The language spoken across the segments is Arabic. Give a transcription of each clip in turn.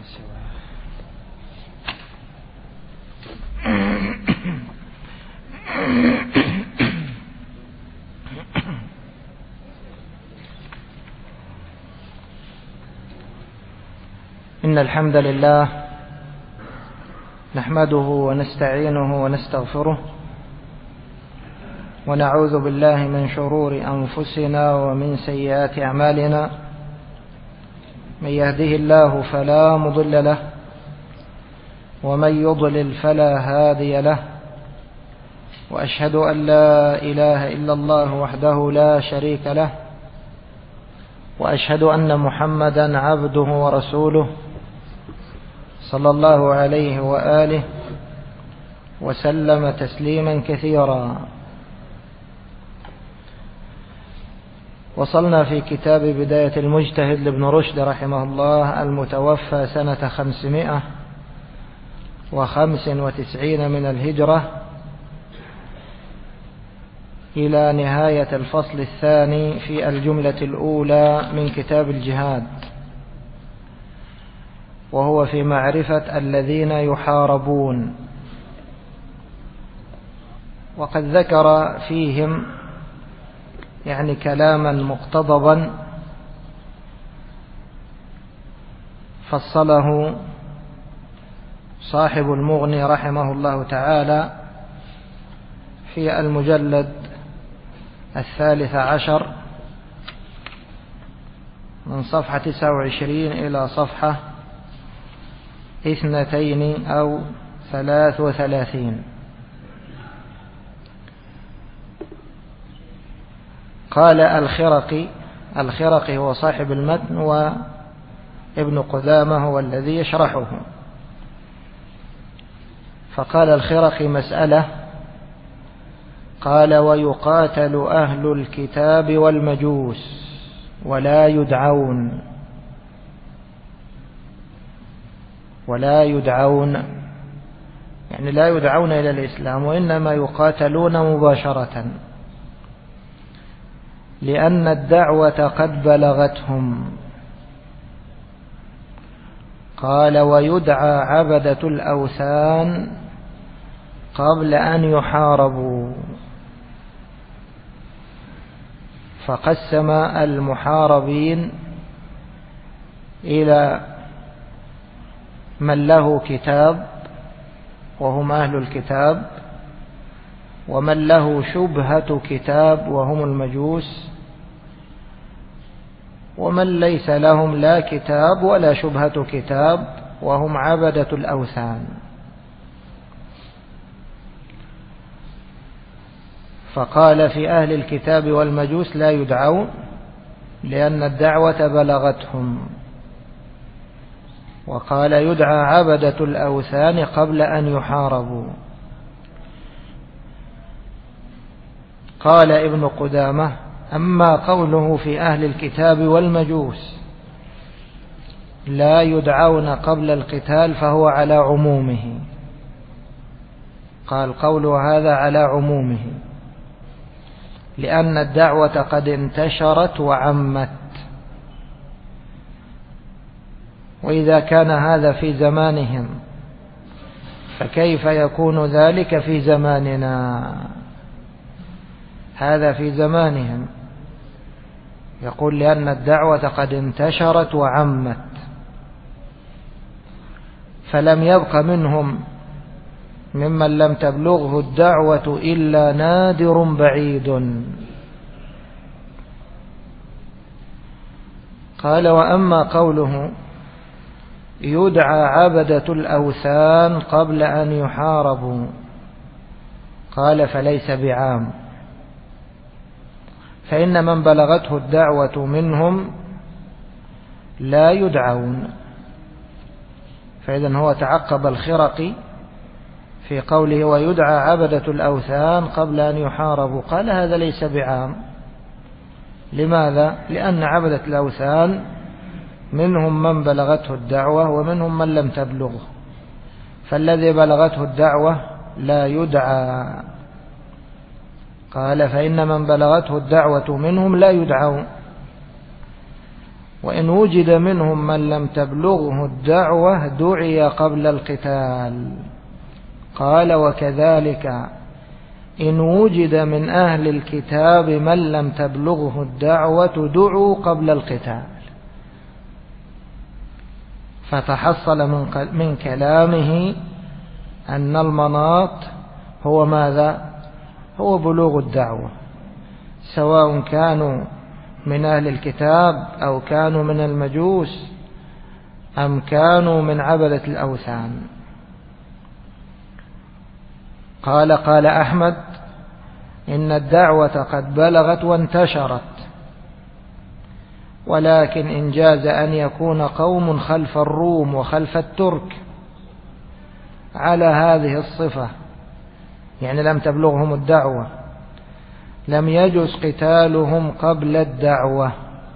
إن الحمد لله نحمده ونستعينه ونستغفره ونعوذ بالله من شرور أنفسنا ومن سيئات أعمالنا. من يهده الله فلا مضل له ومن يضلل فلا هادي له، وأشهد أن لا إله إلا الله وحده لا شريك له، وأشهد أن محمدا عبده ورسوله صلى الله عليه وآله وسلم تسليما كثيرا. وصلنا في كتاب بداية المجتهد لابن رشد رحمه الله المتوفى سنة 595 من الهجرة إلى نهاية الفصل الثاني في الجملة الأولى من كتاب الجهاد، وهو في معرفة الذين يحاربون. وقد ذكر فيهم كلاما مقتضبا فصله صاحب المغني رحمه الله تعالى في المجلد 13 من صفحة 29 إلى صفحة 32 أو 33. قال الخرقي هو صاحب المتن، وابن قدامة هو الذي يشرحه. فقال الخرقي مسألة، قال: ويقاتل أهل الكتاب والمجوس ولا يدعون لا يدعون إلى الإسلام، وإنما يقاتلون مباشرة، لأن الدعوة قد بلغتهم. قال: ويدعى عبدة الأوثان قبل أن يحاربوا. فقسم المحاربين إلى من له كتاب وهم أهل الكتاب، ومن له شبهة كتاب وهم المجوس، ومن ليس لهم لا كتاب ولا شبهة كتاب وهم عبدة الأوثان. فقال: في أهل الكتاب والمجوس لا يدعون لأن الدعوة بلغتهم. وقال: يدعى عبدة الأوثان قبل أن يحاربوا. قال ابن قدامة: أما قوله في أهل الكتاب والمجوس لا يدعون قبل القتال فهو على عمومه. قال: قوله هذا على عمومه، لأن الدعوة قد انتشرت وعمت. وإذا كان هذا في زمانهم فكيف يكون ذلك في زماننا؟ هذا في زمانهم، يقول لأن الدعوة قد انتشرت وعمت، فلم يبق منهم ممن لم تبلغه الدعوة إلا نادر بعيد. قال: وأما قوله يدعى عبدة الأوثان قبل أن يحاربوا، قال: فليس بعام، فإن من بلغته الدعوة منهم لا يدعون. فإذن هو تعقب الخرقي في قوله ويدعى عبدة الأوثان قبل أن يحاربوا، قال: هذا ليس بعام. لماذا؟ لأن عبدة الأوثان منهم من بلغته الدعوة ومنهم من لم تبلغه، فالذي بلغته الدعوة لا يدعى. قال: فإن من بلغته الدعوة منهم لا يدعون. وإن وجد منهم من لم تبلغه الدعوة دعي قبل القتال. قال وكذلك إن وجد من أهل الكتاب من لم تبلغه الدعوة دعوا قبل القتال. فتحصل من كلامه أن المناط هو ماذا؟ هو بلوغ الدعوة، سواء كانوا من أهل الكتاب أو كانوا من المجوس أم كانوا من عبدة الأوثان. قال أحمد إن الدعوة قد بلغت وانتشرت، ولكن إن جاز أن يكون قوم خلف الروم وخلف الترك على هذه الصفة، يعني لم تبلغهم الدعوة، لم يجز قتالهم قبل الدعوة،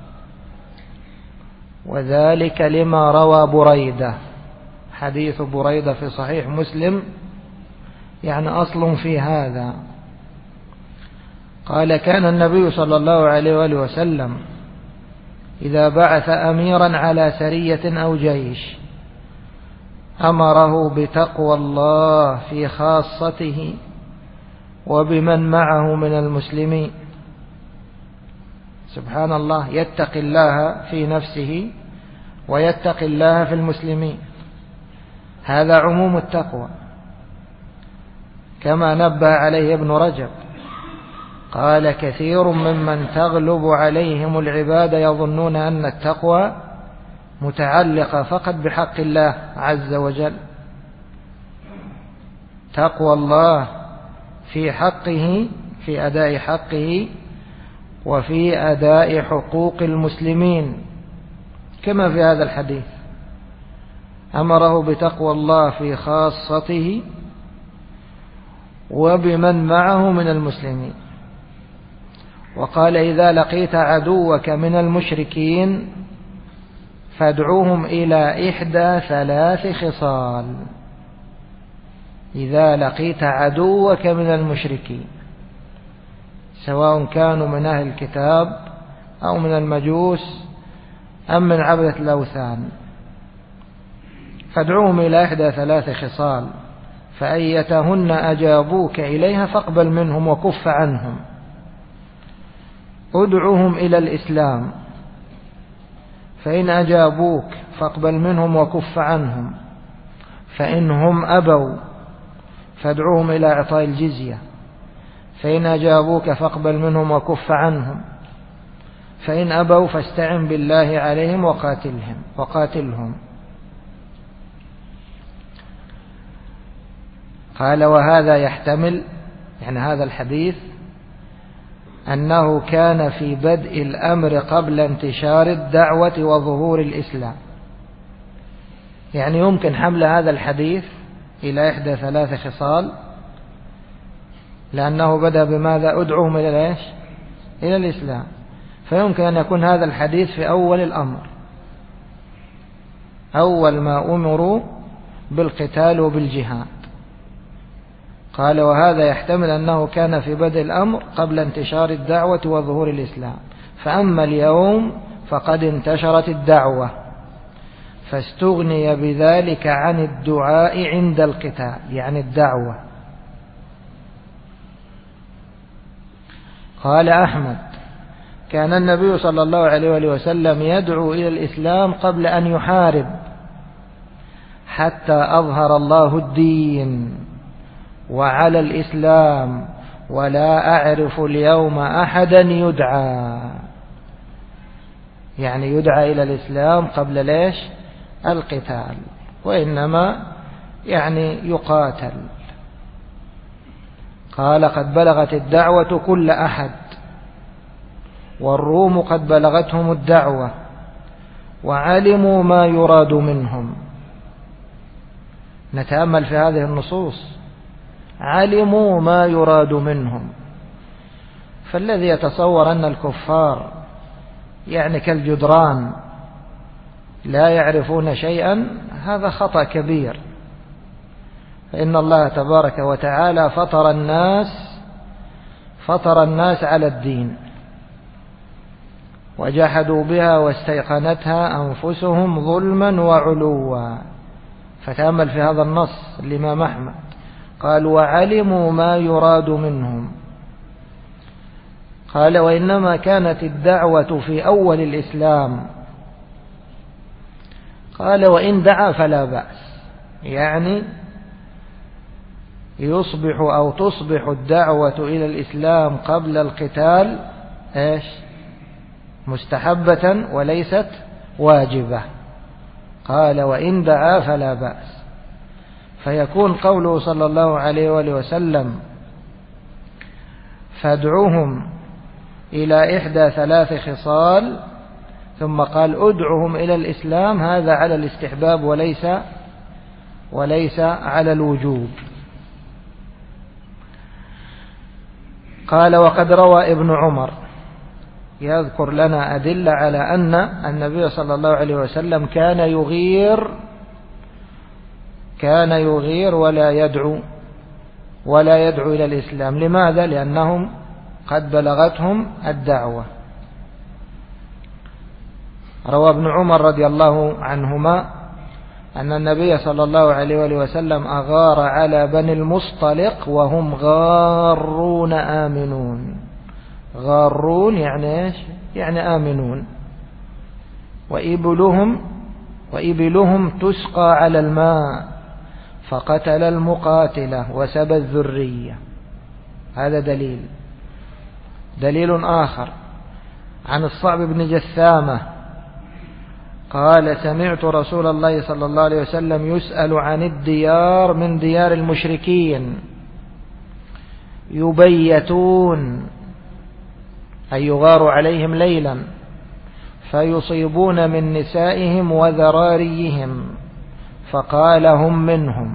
وذلك لما روى بريدة، حديث بريدة في صحيح مسلم، يعني أصل في هذا. قال كان النبي صلى الله عليه وآله وسلم إذا بعث أميرا على سرية أو جيش أمره بتقوى الله في خاصته وبمن معه من المسلمين. سبحان الله، يتقي الله في نفسه ويتقي الله في المسلمين، هذا عموم التقوى، كما نبه عليه ابن رجب. قال كثير ممن تغلب عليهم العبادة يظنون أن التقوى متعلقة فقط بحق الله عز وجل. تقوى الله في حقه، في أداء حقه وفي أداء حقوق المسلمين، كما في هذا الحديث أمره بتقوى الله في خاصته وبمن معه من المسلمين. وقال إذا لقيت عدوك من المشركين فادعوهم إلى إحدى ثلاث خصال. إذا لقيت عدوك من المشركين، سواء كانوا من أهل الكتاب أو من المجوس أم من عبدة الأوثان، فادعوهم إلى إحدى ثلاث خصال، فأيتهن أجابوك إليها فاقبل منهم وكف عنهم. ادعوهم إلى الإسلام، فإن أجابوك فاقبل منهم وكف عنهم، فإنهم أبوا فادعوهم إلى إعطاء الجزية، فإن أجابوك فاقبل منهم وكف عنهم، فإن أبوا فاستعن بالله عليهم وقاتلهم. قال وهذا يحتمل، يعني هذا الحديث، أنه كان في بدء الأمر قبل انتشار الدعوة وظهور الإسلام. يعني يمكن حمل هذا الحديث إلى إحدى ثلاث خصال، لأنه بدأ بماذا؟ أدعوهم إلى إيش؟ إلى الإسلام، فيمكن أن يكون هذا الحديث في أول الأمر، أول ما أمروا بالقتال وبالجهاد. قال وهذا يحتمل أنه كان في بدء الأمر قبل انتشار الدعوة وظهور الإسلام، فأما اليوم فقد انتشرت الدعوة فاستغني بذلك عن الدعاء عند القتال، يعني الدعوة. قال أحمد كان النبي صلى الله عليه وسلم يدعو إلى الإسلام قبل أن يحارب حتى أظهر الله الدين وعلى الإسلام، ولا أعرف اليوم أحدا يدعى، يعني يدعى إلى الإسلام قبل ليش؟ القتال، وإنما يعني يقاتل. قال قد بلغت الدعوة كل أحد، والروم قد بلغتهم الدعوة وعلموا ما يراد منهم. نتأمل في هذه النصوص، علموا ما يراد منهم. فالذي يتصور أن الكفار يعني كالجدران لا يعرفون شيئا، هذا خطأ كبير. فإن الله تبارك وتعالى فطر الناس على الدين، وجحدوا بها واستيقنتها أنفسهم ظلما وعلوا. فتأمل في هذا النص الإمام أحمد قال وعلموا ما يراد منهم. قال وإنما كانت الدعوة في أول الإسلام. قال وإن دعا فلا بأس، يعني يصبح أو تصبح الدعوة إلى الإسلام قبل القتال إيش؟ مستحبة وليست واجبة. قال وإن دعا فلا بأس. فيكون قوله صلى الله عليه وآله وسلم فادعوهم إلى إحدى 3 خصال ثم قال ادعوهم إلى الإسلام، هذا على الاستحباب وليس على الوجوب. قال وقد روى ابن عمر يذكر لنا أدلة على أن النبي صلى الله عليه وسلم كان يغير ولا يدعو إلى الإسلام. لماذا؟ لأنهم قد بلغتهم الدعوة. روى ابن عمر رضي الله عنهما أن النبي صلى الله عليه وآله وسلم أغار على بني المصطلق وهم غارون آمنون. غارون يعني إيش؟ يعني آمنون. وإبلهم تسقى على الماء فقتل المقاتلة وسبى الذرية. هذا دليل آخر عن الصعب بن جثامة قال سمعت رسول الله صلى الله عليه وسلم يسأل عن الديار من ديار المشركين يبيتون أي يغار عليهم ليلا فيصيبون من نسائهم وذراريهم فقال هم منهم.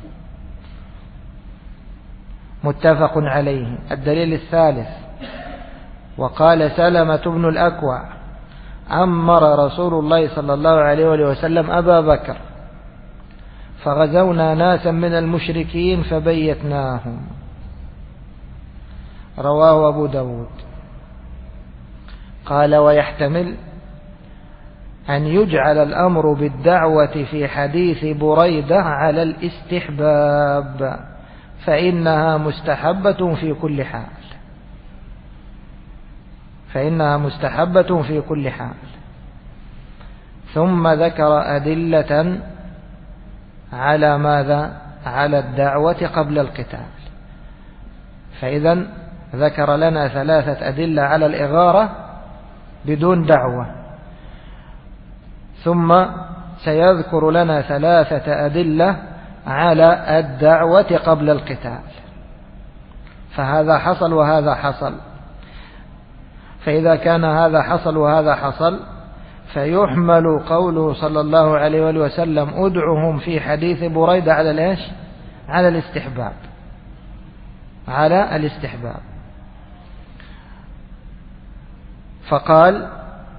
متفق عليه. الدليل الثالث وقال سلمة بن الأكوع أمر رسول الله صلى الله عليه وسلم أبا بكر فغزونا ناسا من المشركين فبيتناهم. رواه أبو داود. قال ويحتمل أن يجعل الأمر بالدعوة في حديث بريدة على الاستحباب فإنها مستحبة في كل حال. ثم ذكر أدلة على ماذا؟ على الدعوة قبل القتال. فإذا ذكر لنا 3 أدلة على الإغارة بدون دعوة، ثم سيذكر لنا 3 أدلة على الدعوة قبل القتال. فهذا حصل وهذا حصل. فإذا كان هذا حصل وهذا حصل فيحمل قوله صلى الله عليه وسلم ادعهم في حديث بريدة على الايش؟ على الاستحباب. فقال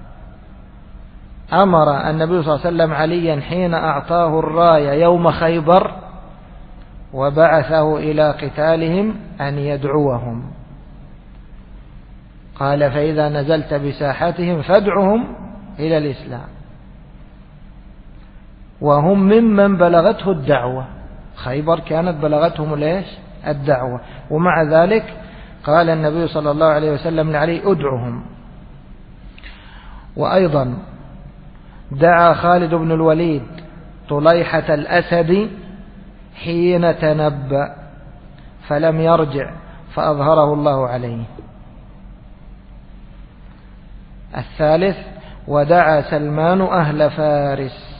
أمر النبي صلى الله عليه وسلم عليا حين أعطاه الراية يوم خيبر وبعثه إلى قتالهم أن يدعوهم. قال فإذا نزلت بساحتهم فادعهم إلى الإسلام وهم ممن بلغته الدعوة. خيبر كانت بلغتهم ليش؟ الدعوة. ومع ذلك قال النبي صلى الله عليه وسلم لعلي ادعهم. وأيضا دعا خالد بن الوليد طليحة الأسد حين تنبأ فلم يرجع فأظهره الله عليه. الثالث ودعا سلمان أهل فارس.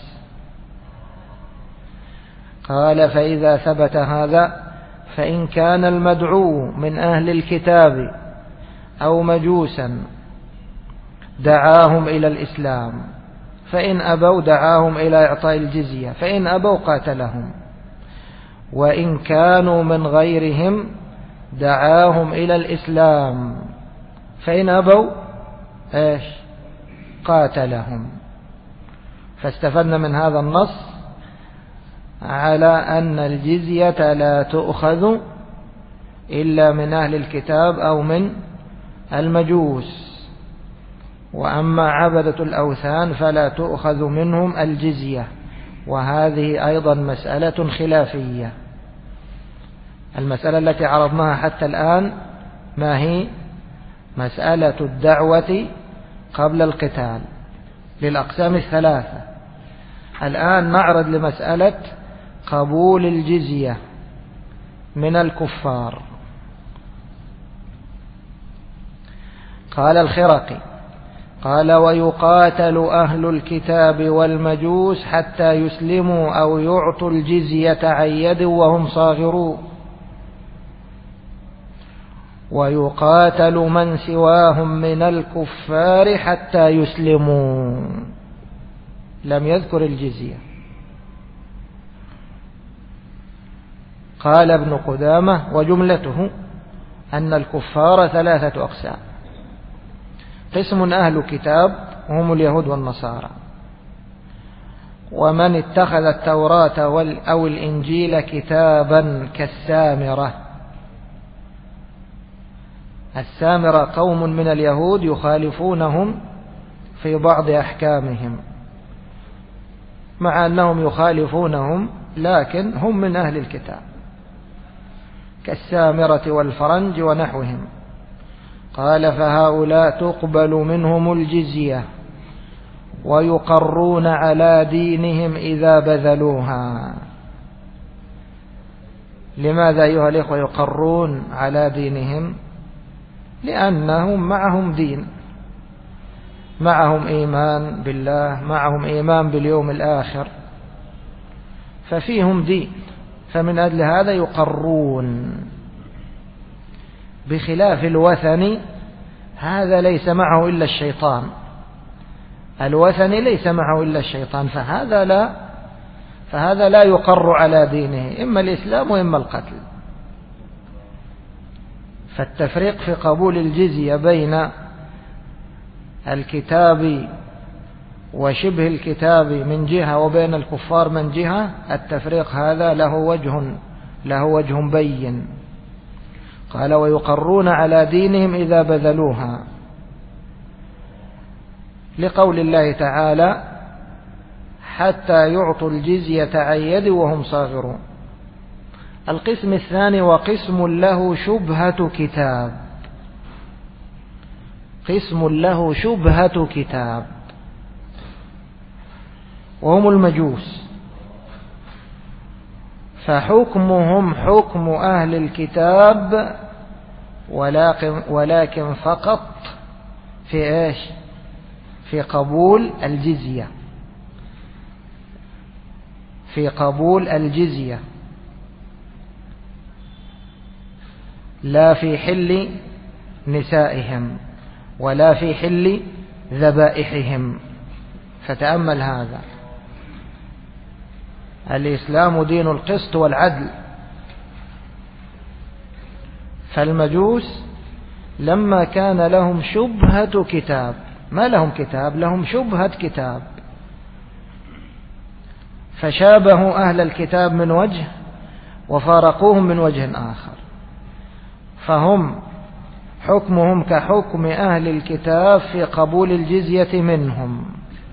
قال فإذا ثبت هذا فإن كان المدعو من أهل الكتاب أو مجوسا دعاهم إلى الإسلام، فإن أبوا دعاهم إلى إعطاء الجزية، فإن أبوا قاتلهم، وإن كانوا من غيرهم دعاهم إلى الإسلام، فإن أبوا إيش؟ قاتلهم. فاستفدنا من هذا النص على أن الجزية لا تؤخذ إلا من أهل الكتاب أو من المجوس، وأما عبدة الأوثان فلا تؤخذ منهم الجزية، وهذه أيضا مسألة خلافية. المسألة التي عرضناها حتى الآن ما هي؟ مسألة الدعوة قبل القتال للأقسام الثلاثة. الآن نعرض لمسألة قبول الجزية من الكفار. قال الخرقي قال: ويقاتل أهل الكتاب والمجوس حتى يسلموا أو يعطوا الجزية عن يد وهم صاغرون، ويقاتل من سواهم من الكفار حتى يسلموا. لم يذكر الجزية. قال ابن قدامة: وجملته أن الكفار ثلاثة أقسام: قسم أهل كتاب هم اليهود والنصارى، ومن اتخذ التوراة أو الإنجيل كتابا كالسامرة. السامرة قوم من اليهود يخالفونهم في بعض أحكامهم، مع أنهم يخالفونهم لكن هم من أهل الكتاب، كالسامرة والفرنج ونحوهم. قال: فهؤلاء تقبل منهم الجزية ويقرون على دينهم إذا بذلوها. لماذا أيها الإخوة يقرون على دينهم؟ لأنهم معهم دين، معهم إيمان بالله، معهم إيمان باليوم الآخر، ففيهم دين، فمن أجل هذا يقرون. بخلاف الوثني، هذا ليس معه إلا الشيطان. الوثني ليس معه إلا الشيطان، فهذا لا يقر على دينه، إما الإسلام وإما القتل. فالتفريق في قبول الجزية بين الكتاب وشبه الكتاب من جهة وبين الكفار من جهة، التفريق هذا له وجه بين. قال: ويقرون على دينهم إذا بذلوها، لقول الله تعالى: حتى يعطوا الجزية عن يد وهم صاغرون. القسم الثاني: وقسم له شبهة كتاب. قسم له شبهة كتاب وهم المجوس، فحكمهم حكم أهل الكتاب، ولكن فقط في إيش؟ في قبول الجزية، في قبول الجزية، لا في حل نسائهم ولا في حل ذبائحهم. فتأمل هذا. الإسلام دين القسط والعدل، فالمجوس لما كان لهم شبهة كتاب، ما لهم كتاب، لهم شبهة كتاب، فشابهوا أهل الكتاب من وجه وفارقوهم من وجه آخر، فهم حكمهم كحكم أهل الكتاب في قبول الجزية منهم،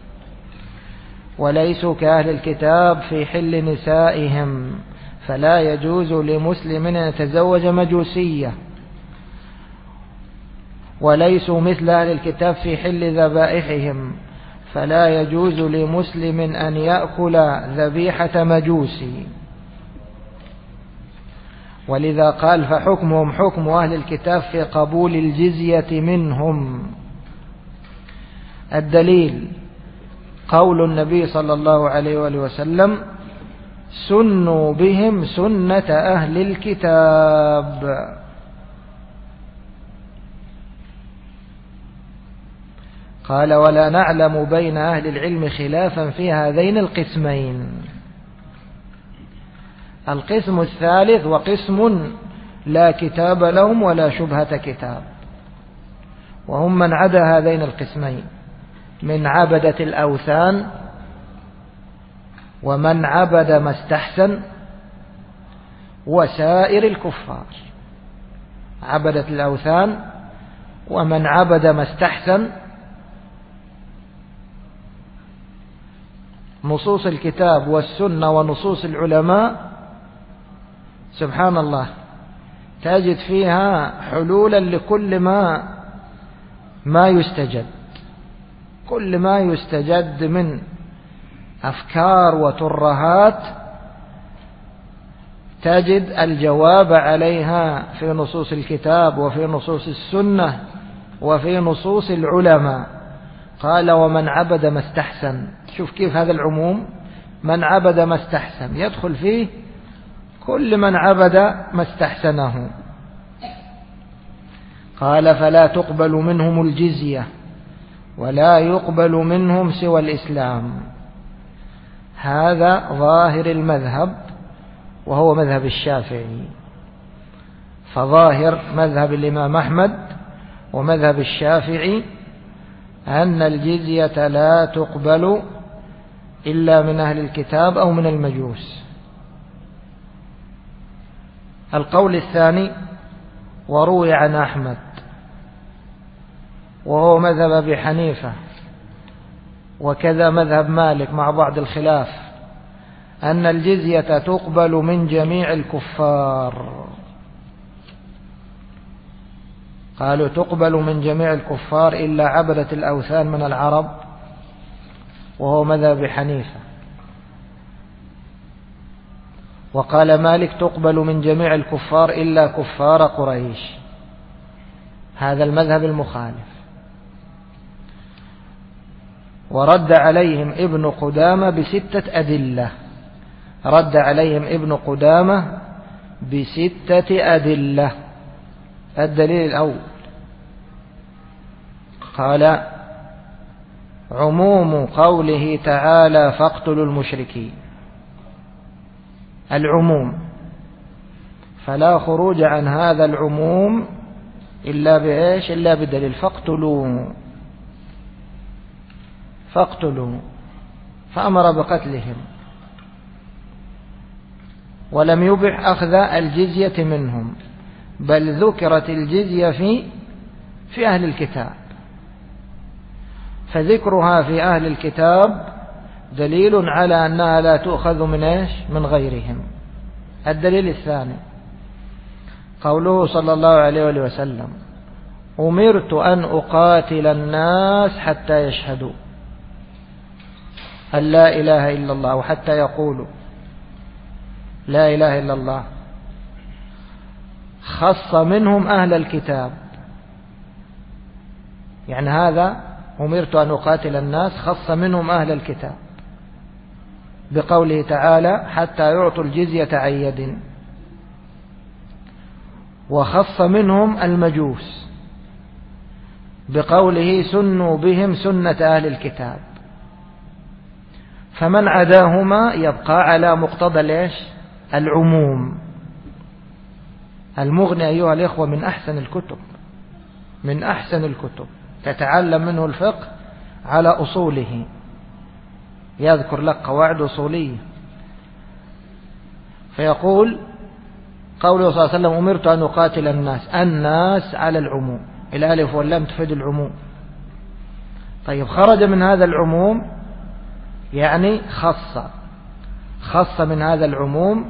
وليسوا كأهل الكتاب في حل نسائهم، فلا يجوز لمسلم أن يتزوج مجوسية، وليسوا مثل أهل الكتاب في حل ذبائحهم، فلا يجوز لمسلم أن يأكل ذبيحة مجوسي. ولذا قال: فحكمهم حكم أهل الكتاب في قبول الجزية منهم. الدليل قول النبي صلى الله عليه وآله وسلم: سنوا بهم سنة أهل الكتاب. قال: ولا نعلم بين أهل العلم خلافا في هذين القسمين. القسم الثالث: وقسم لا كتاب لهم ولا شبهة كتاب، وهم من عدا هذين القسمين من عبدة الأوثان ومن عبد ما استحسن وسائر الكفار. عبدة الأوثان ومن عبد ما استحسن نصوص الكتاب والسنة ونصوص العلماء سبحان الله تجد فيها حلولا لكل ما يستجد، كل ما يستجد من أفكار وترهات تجد الجواب عليها في نصوص الكتاب وفي نصوص السنة وفي نصوص العلماء. قال ومن عبد ما استحسن. شوف كيف هذا العموم، من عبد ما استحسن يدخل فيه كل من عبد ما استحسنه. قال فلا تقبل منهم الجزية ولا يقبل منهم سوى الإسلام. هذا ظاهر المذهب وهو مذهب الشافعي. فظاهر مذهب الإمام أحمد ومذهب الشافعي أن الجزية لا تقبل إلا من أهل الكتاب أو من المجوس. القول الثاني وروي عن أحمد وهو مذهب أبي حنيفة وكذا مذهب مالك مع بعض الخلاف أن الجزية تقبل من جميع الكفار. قالوا تقبل من جميع الكفار إلا عبدة الأوثان من العرب وهو مذهب أبي حنيفة. وقال مالك تقبل من جميع الكفار إلا كفار قريش. هذا المذهب المخالف. ورد عليهم ابن قدامة ب6 أدلة. رد عليهم ابن قدامة ب6 أدلة. الدليل الأول قال عموم قوله تعالى فاقتلوا المشركين. العموم، فلا خروج عن هذا العموم إلا بإيش؟ إلا بدليل. فاقتلوا فأمر بقتلهم ولم يبح أخذ الجزية منهم، بل ذكرت الجزية في أهل الكتاب، فذكرها في أهل الكتاب دليل على أنها لا تؤخذ من إيش؟ من غيرهم. الدليل الثاني قوله صلى الله عليه وسلم أمرت أن أقاتل الناس حتى يشهدوا أن لا إله إلا الله وحتى يقولوا لا إله إلا الله. خص منهم أهل الكتاب، يعني هذا أمرت أن أقاتل الناس خص منهم أهل الكتاب بقوله تعالى حتى يعطوا الجزية عن يد. وخص منهم المجوس بقوله سنوا بهم سنة أهل الكتاب. فمن عداهما يبقى على مقتضى ليش؟ العموم. المغني أيها الإخوة من أحسن الكتب، من أحسن الكتب تتعلم منه الفقه على أصوله. يذكر لك قواعد أصولية. فيقول قوله صلى الله عليه وسلم أمرت أن أقاتل الناس على العموم. الألف واللام تفيد العموم. طيب خرج من هذا العموم يعني خص من هذا العموم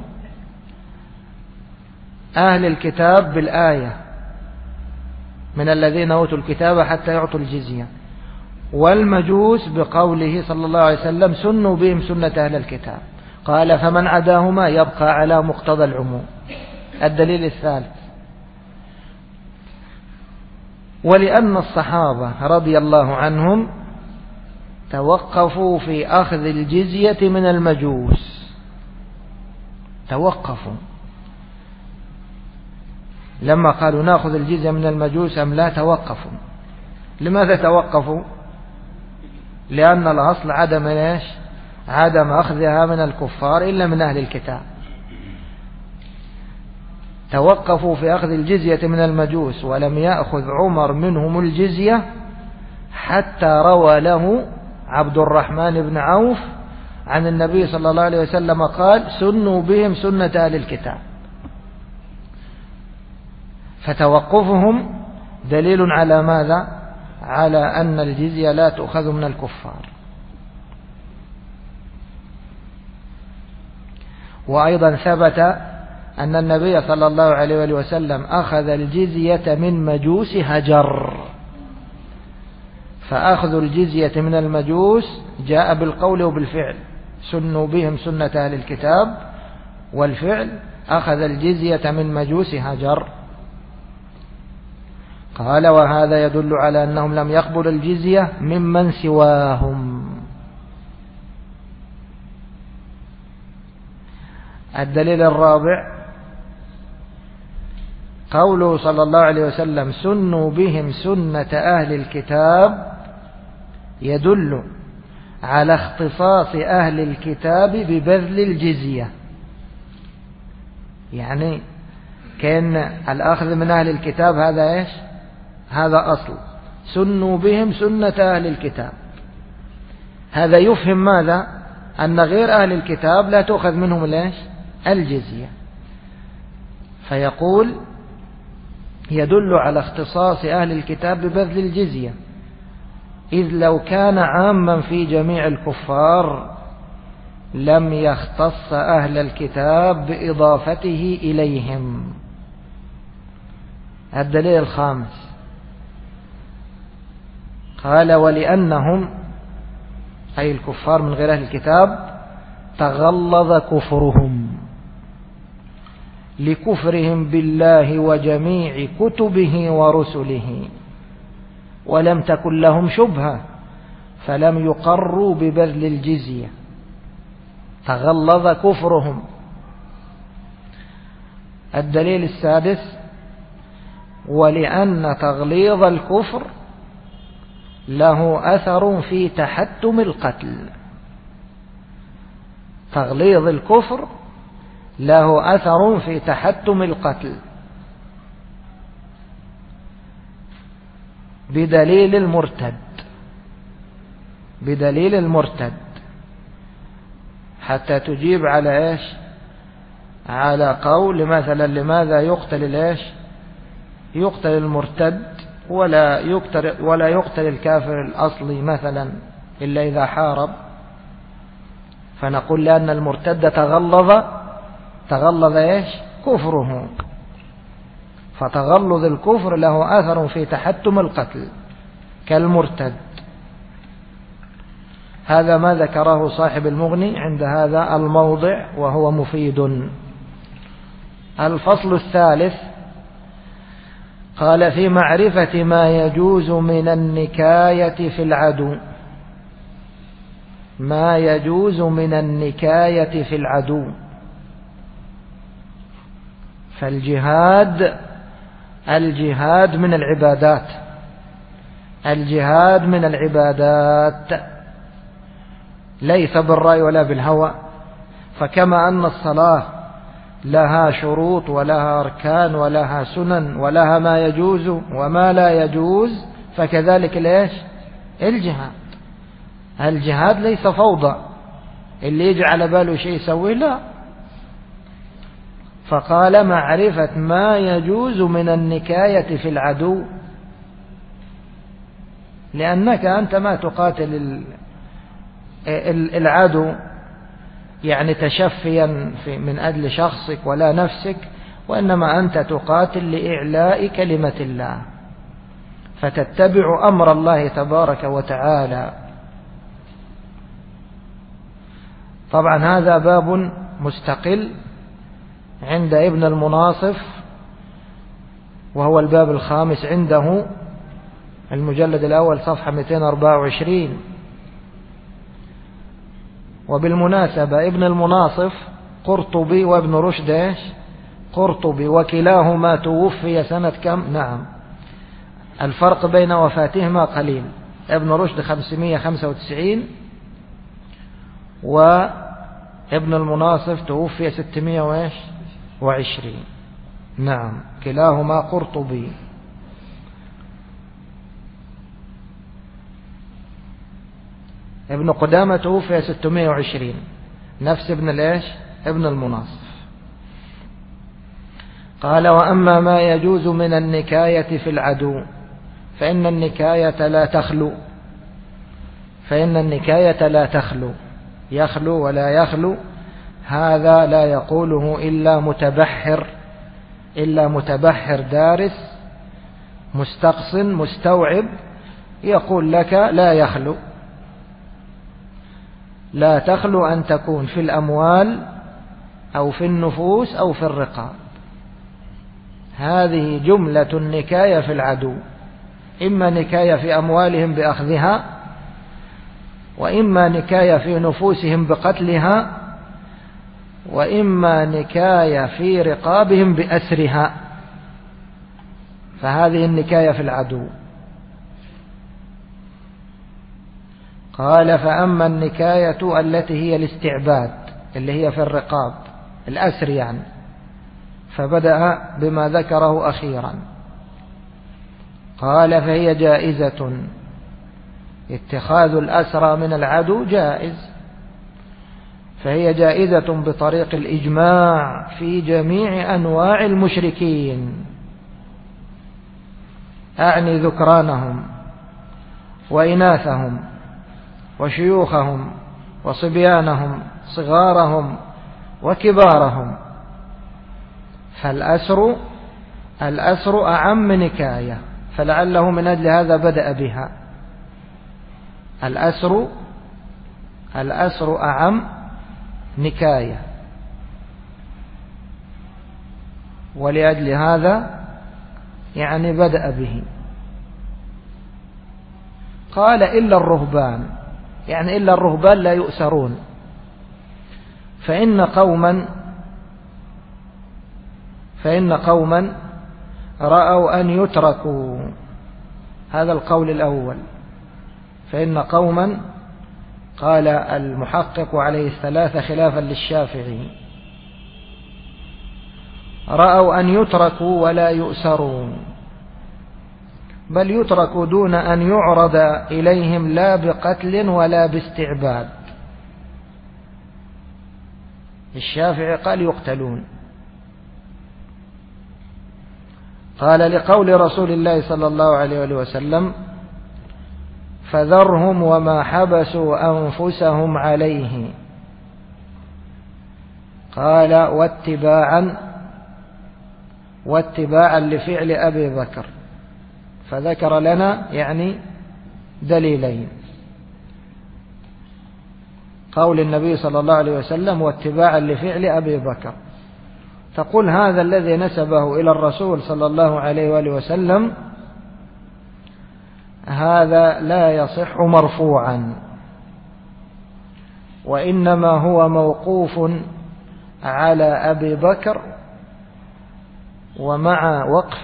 أهل الكتاب بالآية من الذين أوتوا الكتاب حتى يعطوا الجزية، والمجوس بقوله صلى الله عليه وسلم سنوا بهم سنة أهل الكتاب. قال فمن عداهما يبقى على مقتضى العموم. الدليل الثالث ولأن الصحابة رضي الله عنهم توقفوا في أخذ الجزية من المجوس. توقفوا لما قالوا نأخذ الجزية من المجوس أم لا، توقفوا. لماذا توقفوا؟ لأن الأصل عدم أخذها من الكفار إلا من أهل الكتاب. توقفوا في أخذ الجزية من المجوس ولم يأخذ عمر منهم الجزية حتى روى له عبد الرحمن بن عوف عن النبي صلى الله عليه وسلم قال سنوا بهم سنة أهل الكتاب. فتوقفهم دليل على ماذا؟ على أن الجزية لا تؤخذ من الكفار. وأيضا ثبت أن النبي صلى الله عليه وسلم أخذ الجزية من مجوس هجر، فأخذ الجزية من المجوس جاء بالقول وبالفعل، سنوا بهم سنة أهل الكتاب، والفعل أخذ الجزية من مجوس هجر. قال وهذا يدل على أنهم لم يقبلوا الجزية ممن سواهم. الدليل الرابع قوله صلى الله عليه وسلم سنوا بهم سنة أهل الكتاب، يدل على اختصاص أهل الكتاب ببذل الجزية. يعني كان الأخذ من أهل الكتاب هذا إيش؟ هذا أصل، سنوا بهم سنة أهل الكتاب. هذا يفهم ماذا؟ أن غير أهل الكتاب لا تؤخذ منهم الإيش؟ الجزية. فيقول يدل على اختصاص أهل الكتاب ببذل الجزية، إذ لو كان عاما في جميع الكفار لم يختص أهل الكتاب بإضافته إليهم. الدليل الخامس قال ولأنهم أي الكفار من غير أهل الكتاب تغلظ كفرهم لكفرهم بالله وجميع كتبه ورسله، ولم تكن لهم شبهة فلم يقروا ببذل الجزية، تغلظ كفرهم. الدليل السادس ولأن تغليظ الكفر له أثر في تحتم القتل. تغليظ الكفر له أثر في تحتم القتل بدليل المرتد، بدليل المرتد، حتى تجيب على إيش؟ على قول مثلا لماذا يقتل الإيش؟ يقتل المرتد ولا يقتل الكافر الأصلي مثلا إلا إذا حارب، فنقول لأن المرتد تغلظ إيش؟ كفره، فتغلظ الكفر له أثر في تحتم القتل كالمرتد. هذا ما ذكره صاحب المغني عند هذا الموضع وهو مفيد. الفصل الثالث قال في معرفة ما يجوز من النكاية في العدو، ما يجوز من النكاية في العدو. فالجهاد من العبادات، الجهاد من العبادات ليس بالرأي ولا بالهوى. فكما أن الصلاة لها شروط ولها أركان ولها سنن ولها ما يجوز وما لا يجوز، فكذلك ليش؟ الجهاد ليس فوضى اللي يجعل باله شيء يسوي، لا. فقال معرفة ما يجوز من النكاية في العدو، لأنك أنت ما تقاتل العدو يعني تشفيا من أجل شخصك ولا نفسك، وإنما أنت تقاتل لإعلاء كلمة الله، فتتبع أمر الله تبارك وتعالى. طبعا هذا باب مستقل عند ابن المناصف، وهو الباب الخامس عنده، المجلد الأول صفحة 224. وبالمناسبة ابن المناصف قرطبي وابن رشد قرطبي، وكلاهما توفي سنة كم؟ نعم، الفرق بين وفاتهما قليل، ابن رشد 595 وابن المناصف توفي 620. نعم، كلاهما قرطبي. ابن قدامة توفي 620، نفس ابن المناصف. قال وأما ما يجوز من النكاية في العدو فإن النكاية لا تخلو، يخلو ولا يخلو، هذا لا يقوله إلا متبحر دارس مستقصن مستوعب، يقول لك لا تخلو أن تكون في الأموال أو في النفوس أو في الرقاب. هذه جملة النكاية في العدو، إما نكاية في أموالهم بأخذها، وإما نكاية في نفوسهم بقتلها، وإما نكاية في رقابهم بأسرها. فهذه النكاية في العدو. قال فأما النكاية التي هي الاستعباد اللي هي في الرقاب الأسر يعني، فبدأ بما ذكره أخيرا. قال فهي جائزة، اتخاذ الأسرى من العدو جائز، فهي جائزة بطريق الإجماع في جميع أنواع المشركين، أعني ذكرانهم وإناثهم وشيوخهم وصبيانهم صغارهم وكبارهم. فالأسر أعم نكاية، فلعله من أجل هذا بدأ بها. الأسر أعم نكاية، ولأجل هذا يعني بدأ به. قال إلا الرهبان، يعني إلا الرهبان لا يؤسرون. فإن قوما رأوا أن يتركوا، هذا القول الأول. فإن قوما، قال المحقق عليه الثلاثة خلافا للشافعي، رأوا أن يتركوا ولا يؤسروا، بل يتركوا دون أن يعرض إليهم لا بقتل ولا باستعباد. الشافعي قال يقتلون. قال لقول رسول الله صلى الله عليه وسلم فذرهم وما حبسوا أنفسهم عليه. قال واتباعا لفعل أبي بكر، فذكر لنا يعني دليلين: قول النبي صلى الله عليه وسلم واتباعا لفعل أبي بكر. تقول هذا الذي نسبه إلى الرسول صلى الله عليه وآله وسلم هذا لا يصح مرفوعا، وإنما هو موقوف على أبي بكر، ومع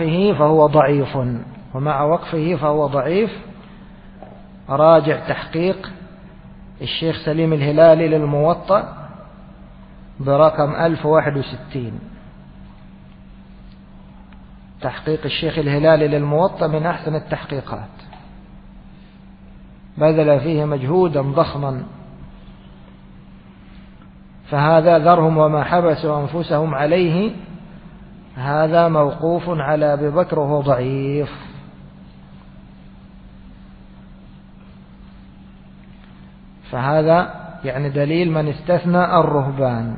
وقفه فهو ضعيف. راجع تحقيق الشيخ سليم الهلالي للموطأ برقم 1061. تحقيق الشيخ الهلالي للموطأ من أحسن التحقيقات، بذل فيه مجهودا ضخما. فهذا ذرهم وما حبسوا أنفسهم عليه هذا موقوف على أبي بكر وهو ضعيف. فهذا يعني دليل من استثنى الرهبان.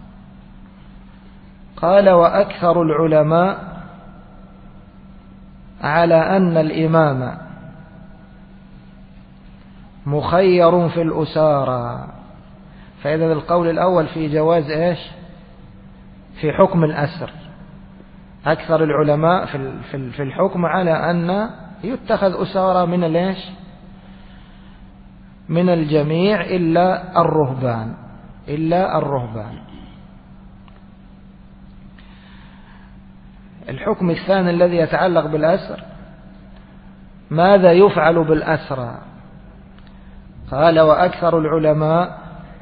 قال وأكثر العلماء على أن الإمام مخير في الأسارى. فإذا القول الأول في جواز إيش؟ في حكم الأسر. أكثر العلماء في الحكم على أن يتخذ أسارى من الإيش؟ من الجميع إلا الرهبان. الحكم الثاني الذي يتعلق بالأسر: ماذا يفعل بالأسرى؟ قال وأكثر العلماء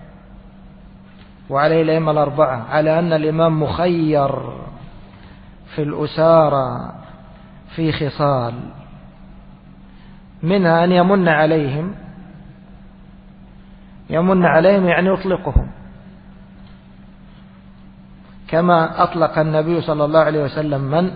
وعليه الأئمة الأربعة على أن الإمام مخير في الأسارى في خصال، منها أن يمن عليهم يعني يطلقهم، كما أطلق النبي صلى الله عليه وسلم من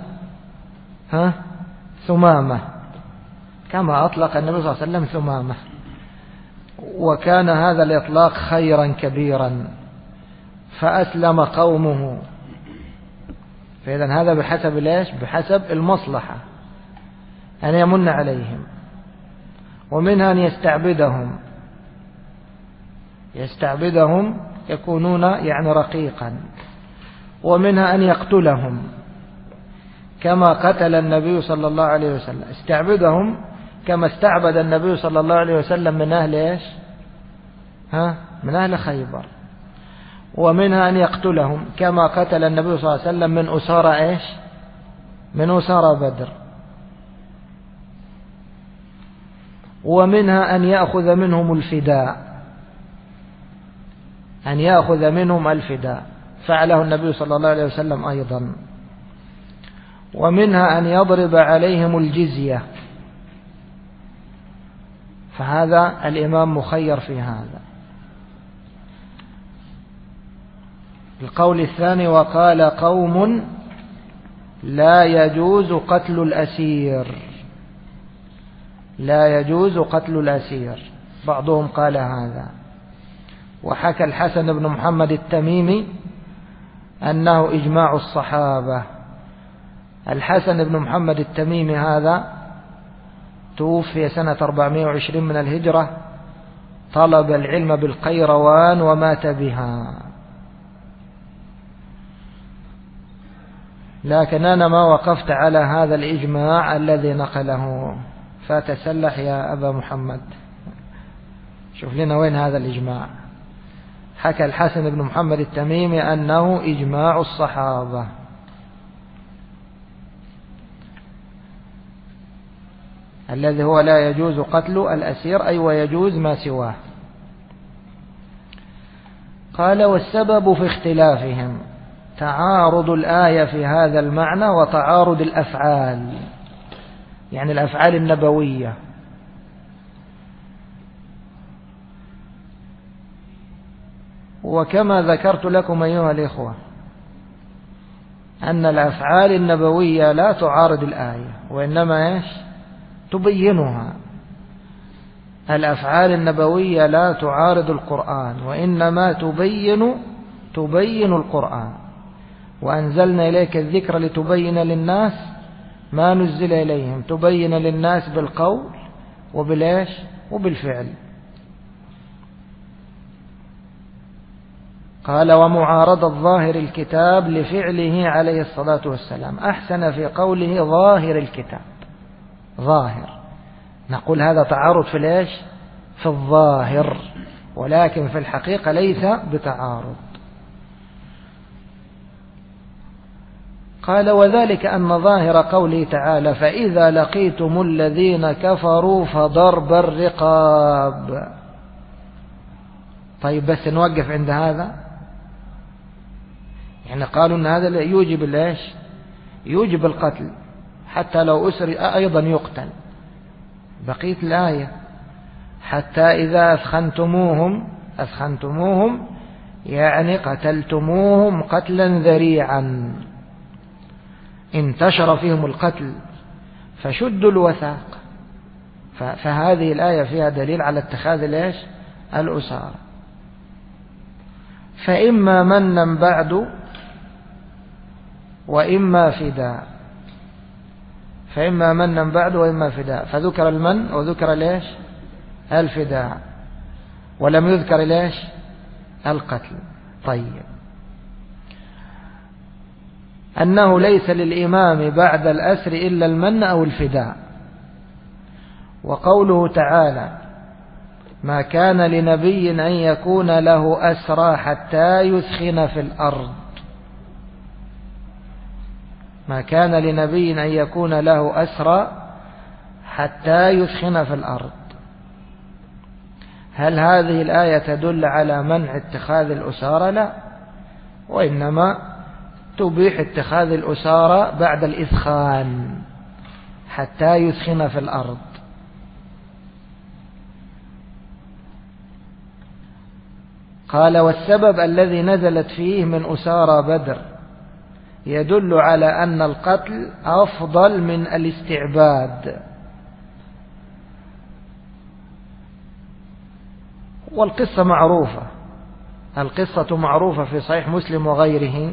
ثمامة، كما أطلق النبي صلى الله عليه وسلم ثمامة. وكان هذا الإطلاق خيرا كبيرا، فأسلم قومه. فإذا هذا بحسب ليش؟ بحسب المصلحة أن يمن عليهم. ومنها أن يستعبدهم يكونون يعني رقيقا. ومنها أن يقتلهم كما قتل النبي صلى الله عليه وسلم، استعبدهم كما استعبد النبي صلى الله عليه وسلم من أهل إيش؟ من أهل خيبر. ومنها أن يقتلهم كما قتل النبي صلى الله عليه وسلم من أسارى إيش؟ من أسارى بدر. ومنها أن يأخذ منهم الفداء، فعله النبي صلى الله عليه وسلم أيضا. ومنها أن يضرب عليهم الجزية، فهذا الإمام مخير في هذا. القول الثاني: وقال قوم لا يجوز قتل الأسير، بعضهم قال هذا. وحكى الحسن بن محمد التميمي أنه إجماع الصحابة. الحسن بن محمد التميمي هذا توفي سنة 420 من الهجرة، طلب العلم بالقيروان ومات بها. لكن أنا ما وقفت على هذا الإجماع الذي نقله، فتسلح يا أبا محمد، شوف لنا وين هذا الإجماع. حكى الحسن بن محمد التميمي أنه إجماع الصحابة. الذي هو لا يجوز قتل الأسير، أي ويجوز ما سواه. قال: والسبب في اختلافهم تعارض الآية في هذا المعنى وتعارض الأفعال، يعني الأفعال النبوية. وكما ذكرت لكم أيها الإخوة أن الأفعال النبوية لا تعارض الآية، وإنما إيش؟ تبينها. الأفعال النبوية لا تعارض القرآن، وإنما تبين القرآن. وأنزلنا إليك الذكر لتبين للناس ما نزل إليهم، تبين للناس بالقول وبالإيش؟ وبالفعل. قال: ومعارضة ظاهر الكتاب لفعله عليه الصلاة والسلام. أحسن في قوله ظاهر الكتاب، ظاهر، نقول هذا تعارض في الإيش؟ في الظاهر، ولكن في الحقيقة ليس بتعارض. قال: وذلك أن ظاهر قوله تعالى: فإذا لقيتم الذين كفروا فضرب الرقاب. طيب بس نوقف عند هذا. يعني قالوا أن هذا يوجب الإيش؟ يوجب القتل، حتى لو أسر أيضا يقتل. بقية الآية: حتى إذا أثخنتموهم يعني قتلتموهم قتلا ذريعا، انتشر فيهم القتل فشدوا الوثاق. فهذه الآية فيها دليل على اتخاذ الإيش؟ الأسارة. فإما منا بعد وإما فداء، فإما منا بعد وإما فداء، فذكر المن وذكر الإيش؟ الفداء، ولم يذكر الإيش؟ القتل. طيب، أنه ليس للإمام بعد الأسر إلا المن أو الفداء. وقوله تعالى: ما كان لنبي أن يكون له أسرى حتى يثخن في الأرض. ما كان لنبي أن يكون له أسرى حتى يثخن في الأرض. هل هذه الآية تدل على منع اتخاذ الأسارة؟ لا، وإنما تبيح اتخاذ الأسارة بعد الإثخان حتى يثخن في الأرض. قال: والسبب الذي نزلت فيه من أسارى بدر يدل على أن القتل أفضل من الاستعباد. والقصة معروفة، القصة معروفة في صحيح مسلم وغيره،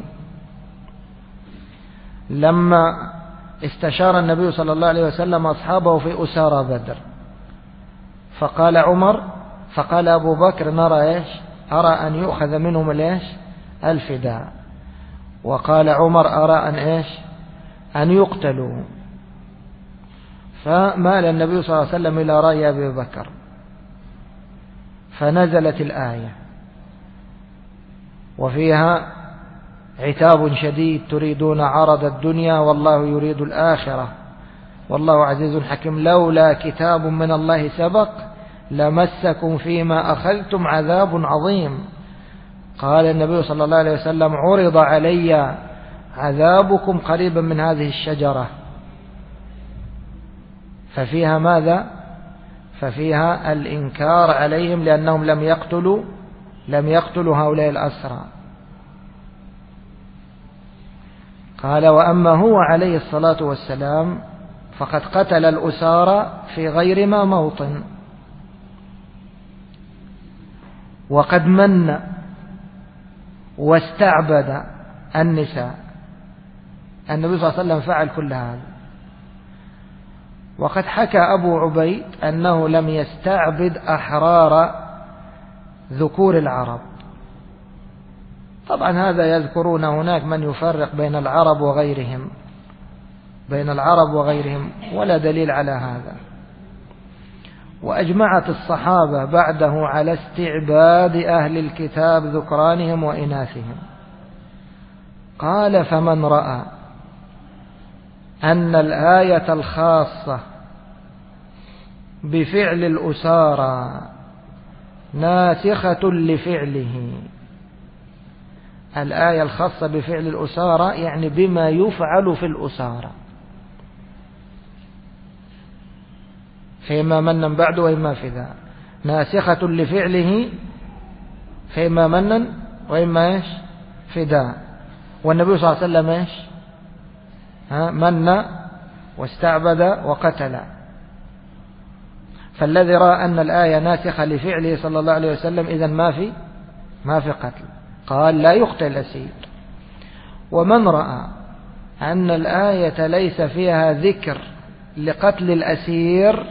لما استشار النبي صلى الله عليه وسلم أصحابه في أسارى بدر، فقال عمر، فقال أبو بكر نرى أرى أن يؤخذ منهم الفداء، وقال عمر أرى أن يقتلوا. فمال النبي صلى الله عليه وسلم إلى رأي أبي بكر، فنزلت الآية وفيها عتاب شديد: تريدون عرض الدنيا والله يريد الآخرة والله عزيز حكيم، لولا كتاب من الله سبق لمسكم فيما أخذتم عذاب عظيم. قال النبي صلى الله عليه وسلم: عرض علي عذابكم قريبا من هذه الشجرة. ففيها ماذا؟ ففيها الإنكار عليهم لأنهم لم يقتلوا هؤلاء الأسرى. قال: وأما هو عليه الصلاة والسلام فقد قتل الأسارى في غير ما موطن، وقد من واستعبد النساء. النبي صلى الله عليه وسلم فعل كل هذا. وقد حكى أبو عبيد أنه لم يستعبد أحرار ذكور العرب. طبعا هذا يذكرون هناك من يفرق بين العرب وغيرهم ولا دليل على هذا. وأجمعت الصحابة بعده على استعباد أهل الكتاب ذكرانهم وإناثهم. قال: فمن رأى أن الآية الخاصة بفعل الأسارى ناسخة لفعله، الآية الخاصة بفعل الأسارى يعني بما يفعل في الأسارى، فإما منا بعد وإما فداء، ناسخة لفعله فإما منا وإما فداء. والنبي صلى الله عليه وسلم من واستعبد وقتل. فالذي رأى أن الآية ناسخة لفعله صلى الله عليه وسلم إذن ما في قتل، قال: لا يقتل الأسير. ومن رأى أن الآية ليس فيها ذكر لقتل الأسير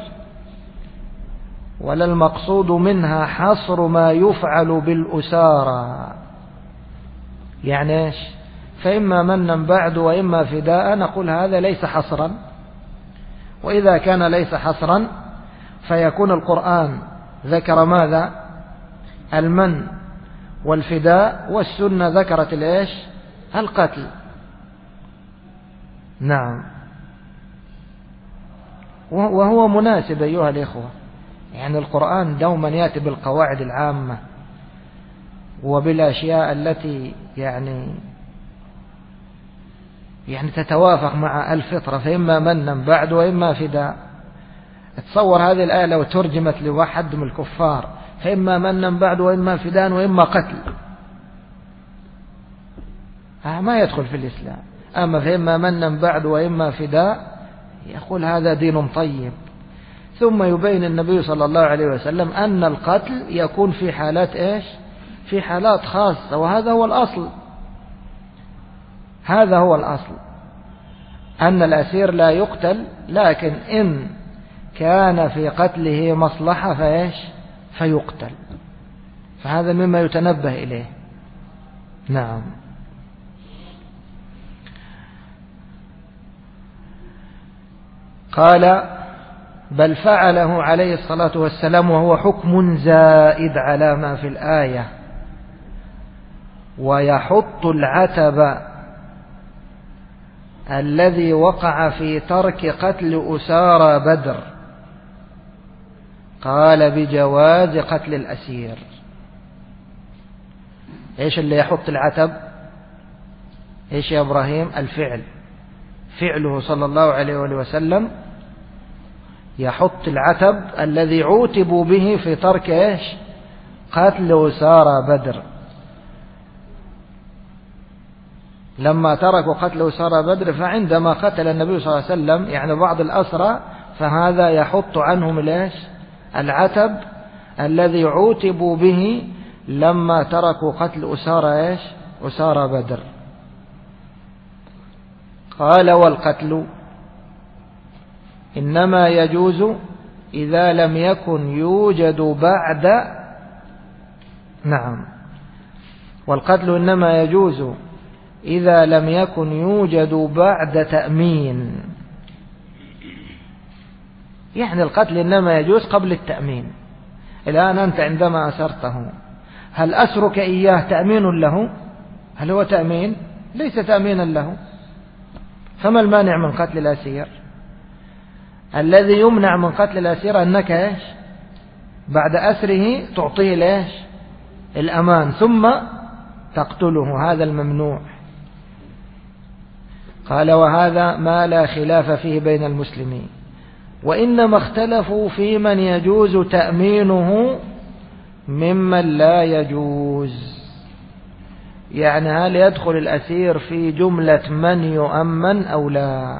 ولا المقصود منها حصر ما يفعل بالأسارى، يعني فإما منا بعد وإما فداء، نقول هذا ليس حصرا. وإذا كان ليس حصرا فيكون القرآن ذكر ماذا؟ المن والفداء، والسنة ذكرت القتل. نعم. وهو مناسب أيها الإخوة، يعني القرآن دوما يأتي بالقواعد العامة وبالأشياء التي يعني تتوافق مع الفطرة، فإما منا بعد وإما فداء. تصور هذه الآية لو ترجمت لواحد من الكفار: فإما منا بعد وإما فداء وإما قتل، ما يدخل في الإسلام. أما فإما منا بعد وإما فداء يقول هذا دين طيب. ثم يبين النبي صلى الله عليه وسلم أن القتل يكون في حالات في حالات خاصة، وهذا هو الأصل. هذا هو الأصل، أن الأسير لا يقتل، لكن إن كان في قتله مصلحة فيقتل. فهذا مما يتنبه إليه. نعم. قال: بل فعله عليه الصلاة والسلام وهو حكم زائد على ما في الآية، ويحط العتب الذي وقع في ترك قتل أسارى بدر. قال: بجواز قتل الأسير. إيش اللي يحط العتب؟ إيش يا إبراهيم؟ الفعل، فعله صلى الله عليه وسلم يحط العتب الذي عوتبوا به في ترك قتل أسارى بدر. لما تركوا قتل أسارى بدر، فعندما قتل النبي صلى الله عليه وسلم يعني بعض الأسرى، فهذا يحط عنهم العتب الذي عوتبوا به لما تركوا قتل أسارى إيش؟ أسارى بدر. قال والقتل إنما يجوز إذا لم يكن يوجد بعد والقتل إنما يجوز إذا لم يكن يوجد بعد تأمين. يعني القتل إنما يجوز قبل التأمين. الآن أنت عندما أسرته هل أسرك إياه تأمين له؟ هل هو تأمين؟ ليس تأمينا له. فما المانع من قتل الأسير؟ الذي يمنع من قتل الأسير أنك إيش؟ بعد أسره تعطيه ليش؟ الأمان ثم تقتله، هذا الممنوع. قال وهذا ما لا خلاف فيه بين المسلمين، وإنما اختلفوا في من يجوز تأمينه ممن لا يجوز. يعني هل يدخل الأسير في جملة من يؤمن أو لا؟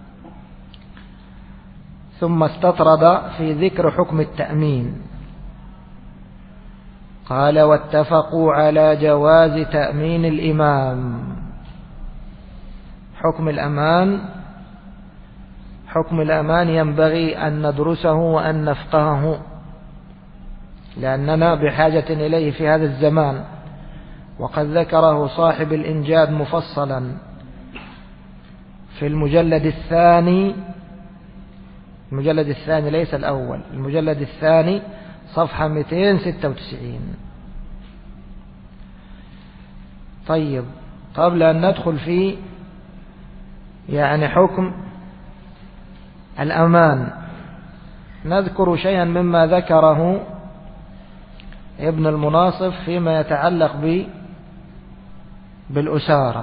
ثم استطرد في ذكر حكم التأمين. قال واتفقوا على جواز تأمين الإمام. حكم الأمان ينبغي أن ندرسه وأن نفقهه، لأننا بحاجة إليه في هذا الزمان. وقد ذكره صاحب الإنجاد مفصلا في المجلد الثاني ليس الأول، المجلد الثاني صفحة 296. طيب، قبل أن ندخل في حكم الأمان نذكر شيئا مما ذكره ابن المناصف فيما يتعلق بالأسارة.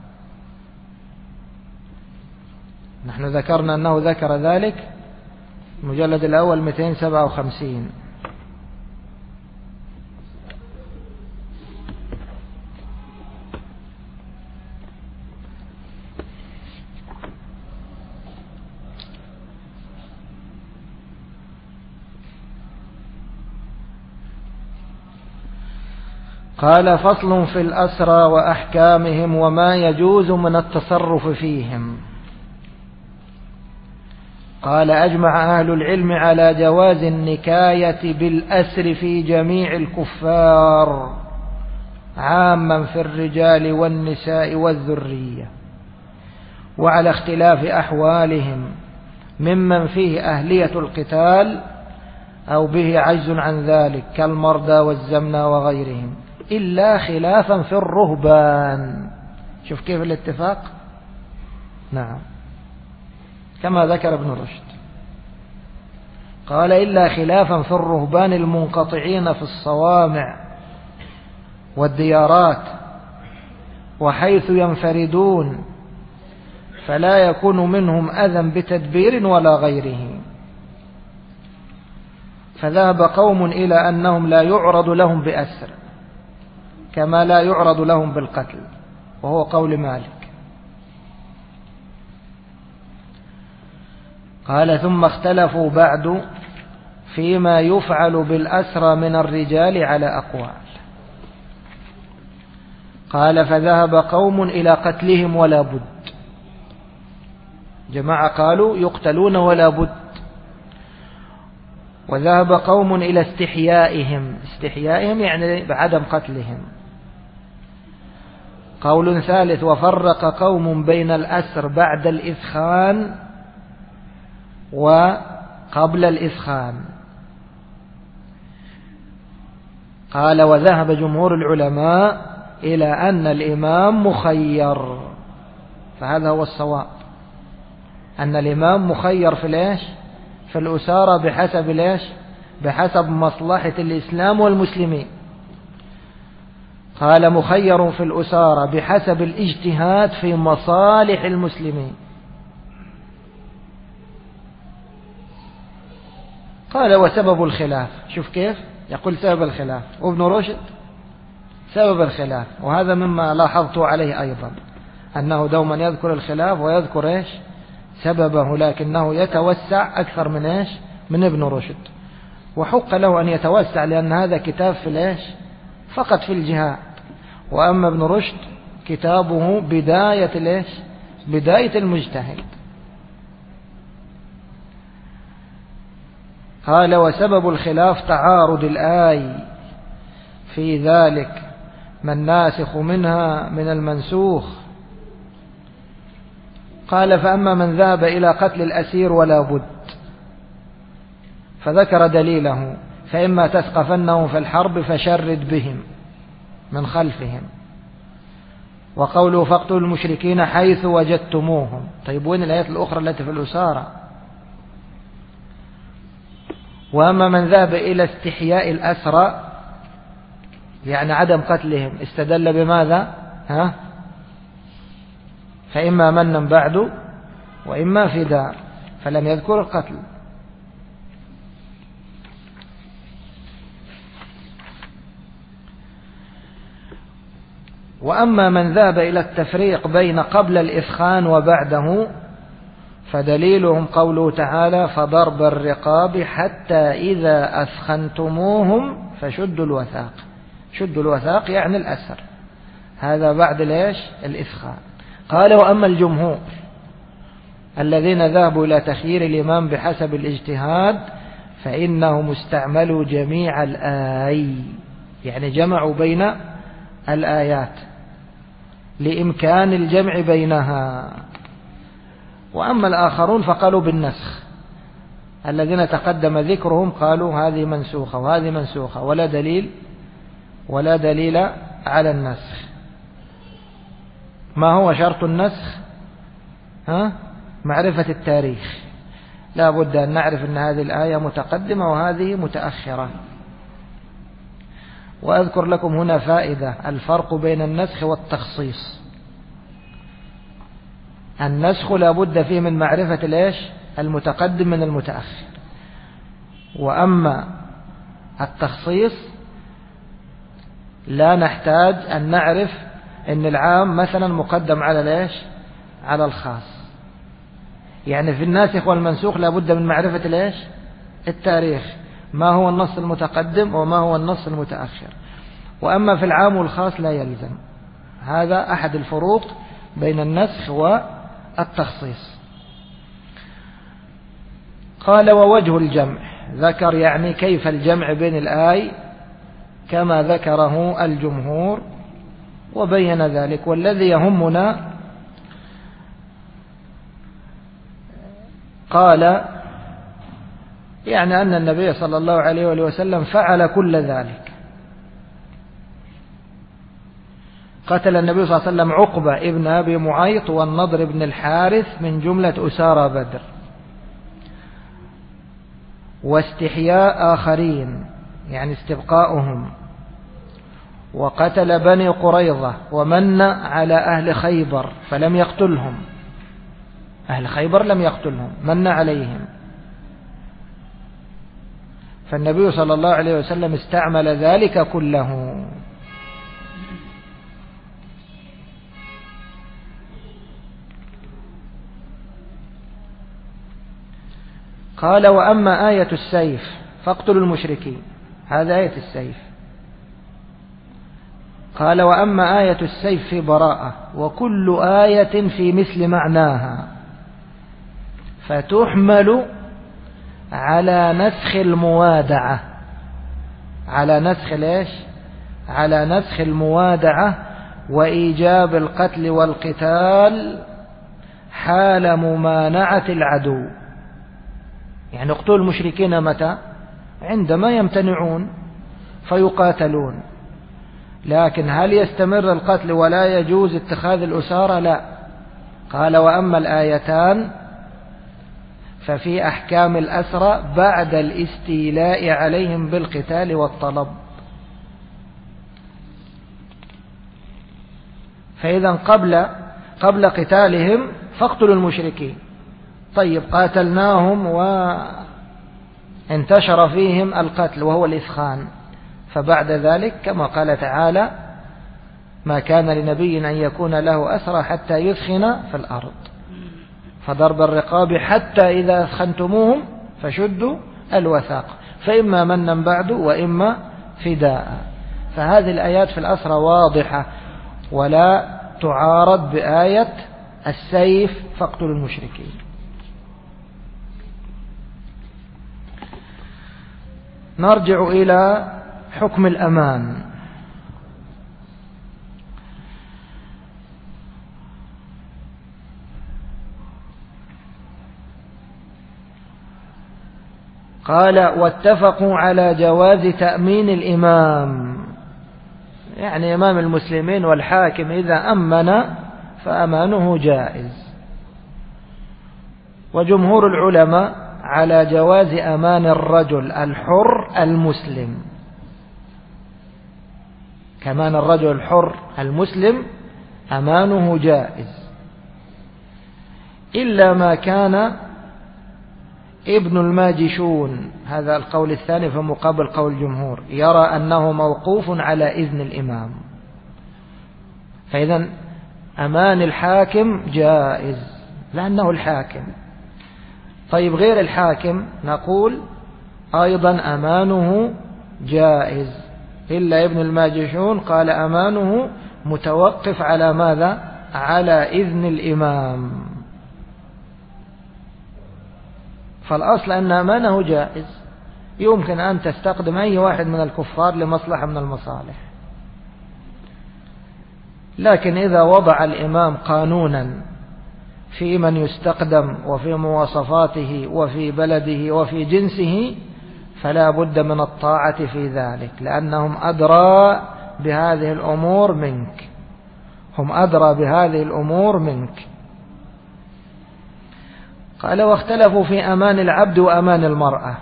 نحن ذكرنا أنه ذكر ذلك المجلد الأول 257. قال فصل في الأسرى وأحكامهم وما يجوز من التصرف فيهم. قال أجمع أهل العلم على جواز النكاية بالأسر في جميع الكفار عاما في الرجال والنساء والذرية، وعلى اختلاف أحوالهم ممن فيه أهلية القتال أو به عجز عن ذلك كالمرضى والزمنى وغيرهم، إلا خلافا في الرهبان. شوف كيف الاتفاق؟ نعم، كما ذكر ابن رشد. قال إلا خلافا في الرهبان المنقطعين في الصوامع والديارات وحيث ينفردون، فلا يكون منهم أذى بتدبير ولا غيره. فذهب قوم إلى أنهم لا يعرض لهم بأسر كما لا يعرض لهم بالقتل، وهو قول مالك. قال ثم اختلفوا بعد فيما يفعل بالأسرى من الرجال على أقوال. قال فذهب قوم إلى قتلهم ولا بد. جماعة قالوا يقتلون ولا بد، وذهب قوم إلى استحيائهم يعني بعدم قتلهم. قول ثالث وفرق قوم بين الأسر بعد الإثخان وقبل الإثخان. قال وذهب جمهور العلماء إلى أن الإمام مخير، فهذا هو الصواب، أن الإمام مخير في الأسارة بحسب مصلحة الإسلام والمسلمين. قال مخير في الأسارة بحسب الاجتهاد في مصالح المسلمين. قال وسبب الخلاف، شوف كيف يقول سبب الخلاف، وابن رشد سبب الخلاف، وهذا مما لاحظت عليه أيضا، أنه دوما يذكر الخلاف ويذكر سببه، لكنه يتوسع أكثر من ابن رشد، وحق له أن يتوسع، لأن هذا كتاب فقط في الجهاد. وأما ابن رشد كتابه بداية المجتهد. قال وسبب الخلاف تعارض الآي في ذلك ما الناسخ منها من المنسوخ. قال فأما من ذهب إلى قتل الأسير ولا بد فذكر دليله فإما تثقفنهم في الحرب فشرد بهم من خلفهم. وقوله فاقتلوا المشركين حيث وجدتموهم. طيب وين الآيات الأخرى التي في الأسارة؟ وأما من ذهب إلى استحياء الأسرى يعني عدم قتلهم استدل بماذا؟ فإما منا بعد وإما فداء، فلم يذكر القتل. وأما من ذهب إلى التفريق بين قبل الإثخان وبعده فدليلهم قوله تعالى فضرب الرقاب حتى إذا أثخنتموهم فشدوا الوثاق. شدوا الوثاق يعني الأسر، هذا بعد ليش الإثخان. قال وأما الجمهور الذين ذهبوا إلى تخيير الإمام بحسب الاجتهاد فإنهم استعملوا جميع الآي، يعني جمعوا بين الآيات لإمكان الجمع بينها. وأما الآخرون فقالوا بالنسخ، الذين تقدم ذكرهم قالوا هذه منسوخة وهذه منسوخة ولا دليل على النسخ. ما هو شرط النسخ؟ معرفة التاريخ. لا بد أن نعرف أن هذه الآية متقدمة وهذه متأخرة. وأذكر لكم هنا فائدة: الفرق بين النسخ والتخصيص. النسخ لا بد فيه من معرفة المتقدم من المتأخر. وأما التخصيص لا نحتاج أن نعرف أن العام مثلا مقدم على الخاص. يعني في الناسخ والمنسوخ لا بد من معرفة التاريخ، ما هو النص المتقدم وما هو النص المتأخر. وأما في العام والخاص لا يلزم. هذا أحد الفروق بين النسخ والتخصيص. قال ووجه الجمع، ذكر يعني كيف الجمع بين الآي كما ذكره الجمهور وبين ذلك. والذي يهمنا قال يعني أن النبي صلى الله عليه وآله وسلم فعل كل ذلك. قتل النبي صلى الله عليه وسلم عقبة ابن أبي معيط والنضر بن الحارث من جملة أسارى بدر، واستحياء آخرين يعني استبقاؤهم، وقتل بني قريظة ومن على أهل خيبر فلم يقتلهم. أهل خيبر لم يقتلهم، من عليهم. فالنبي صلى الله عليه وسلم استعمل ذلك كله. قال وأما آية السيف فاقتلوا المشركين، هذا آية السيف. قال وأما آية السيف في براءة وكل آية في مثل معناها فتحمل على نسخ الموادعة. على نسخ على نسخ الموادعة وإيجاب القتل والقتال حال ممانعة العدو. يعني اقتلوا المشركين متى؟ عندما يمتنعون فيقاتلون. لكن هل يستمر القتل ولا يجوز اتخاذ الأسارة؟ لا. قال وأما الآيتان ففي أحكام الأسرى بعد الاستيلاء عليهم بالقتال والطلب. فإذا قبل قتالهم فاقتلوا المشركين. طيب قاتلناهم وانتشر فيهم القتل وهو الإثخان، فبعد ذلك كما قال تعالى ما كان لنبي أن يكون له أسرى حتى يثخن في الأرض، فضرب الرقاب حتى إذا أثخنتموهم فشدوا الوثاق، فإما منا بعد وإما فداء. فهذه الآيات في الأسرى واضحة ولا تعارض بآية السيف فاقتلوا المشركين. نرجع إلى حكم الأمان. قال واتفقوا على جواز تأمين الإمام، يعني إمام المسلمين والحاكم إذا أمن فأمانه جائز. وجمهور العلماء على جواز أمان الرجل الحر المسلم، كمان الرجل الحر المسلم أمانه جائز، إلا ما كان ابن الماجشون، هذا القول الثاني في مقابل قول الجمهور، يرى أنه موقوف على إذن الإمام، فإذا أمان الحاكم جائز لأنه الحاكم. طيب غير الحاكم نقول أيضا أمانه جائز، إلا ابن الماجشون قال أمانه متوقف على ماذا؟ على إذن الإمام. فالأصل أن أمانه جائز، يمكن أن تستخدم أي واحد من الكفار لمصلحة من المصالح، لكن إذا وضع الإمام قانونا في من يستخدم وفي مواصفاته وفي بلده وفي جنسه فلا بد من الطاعة في ذلك، لأنهم أدرى بهذه الأمور منك، هم أدرى بهذه الأمور منك. قال واختلفوا في أمان العبد وأمان المرأة.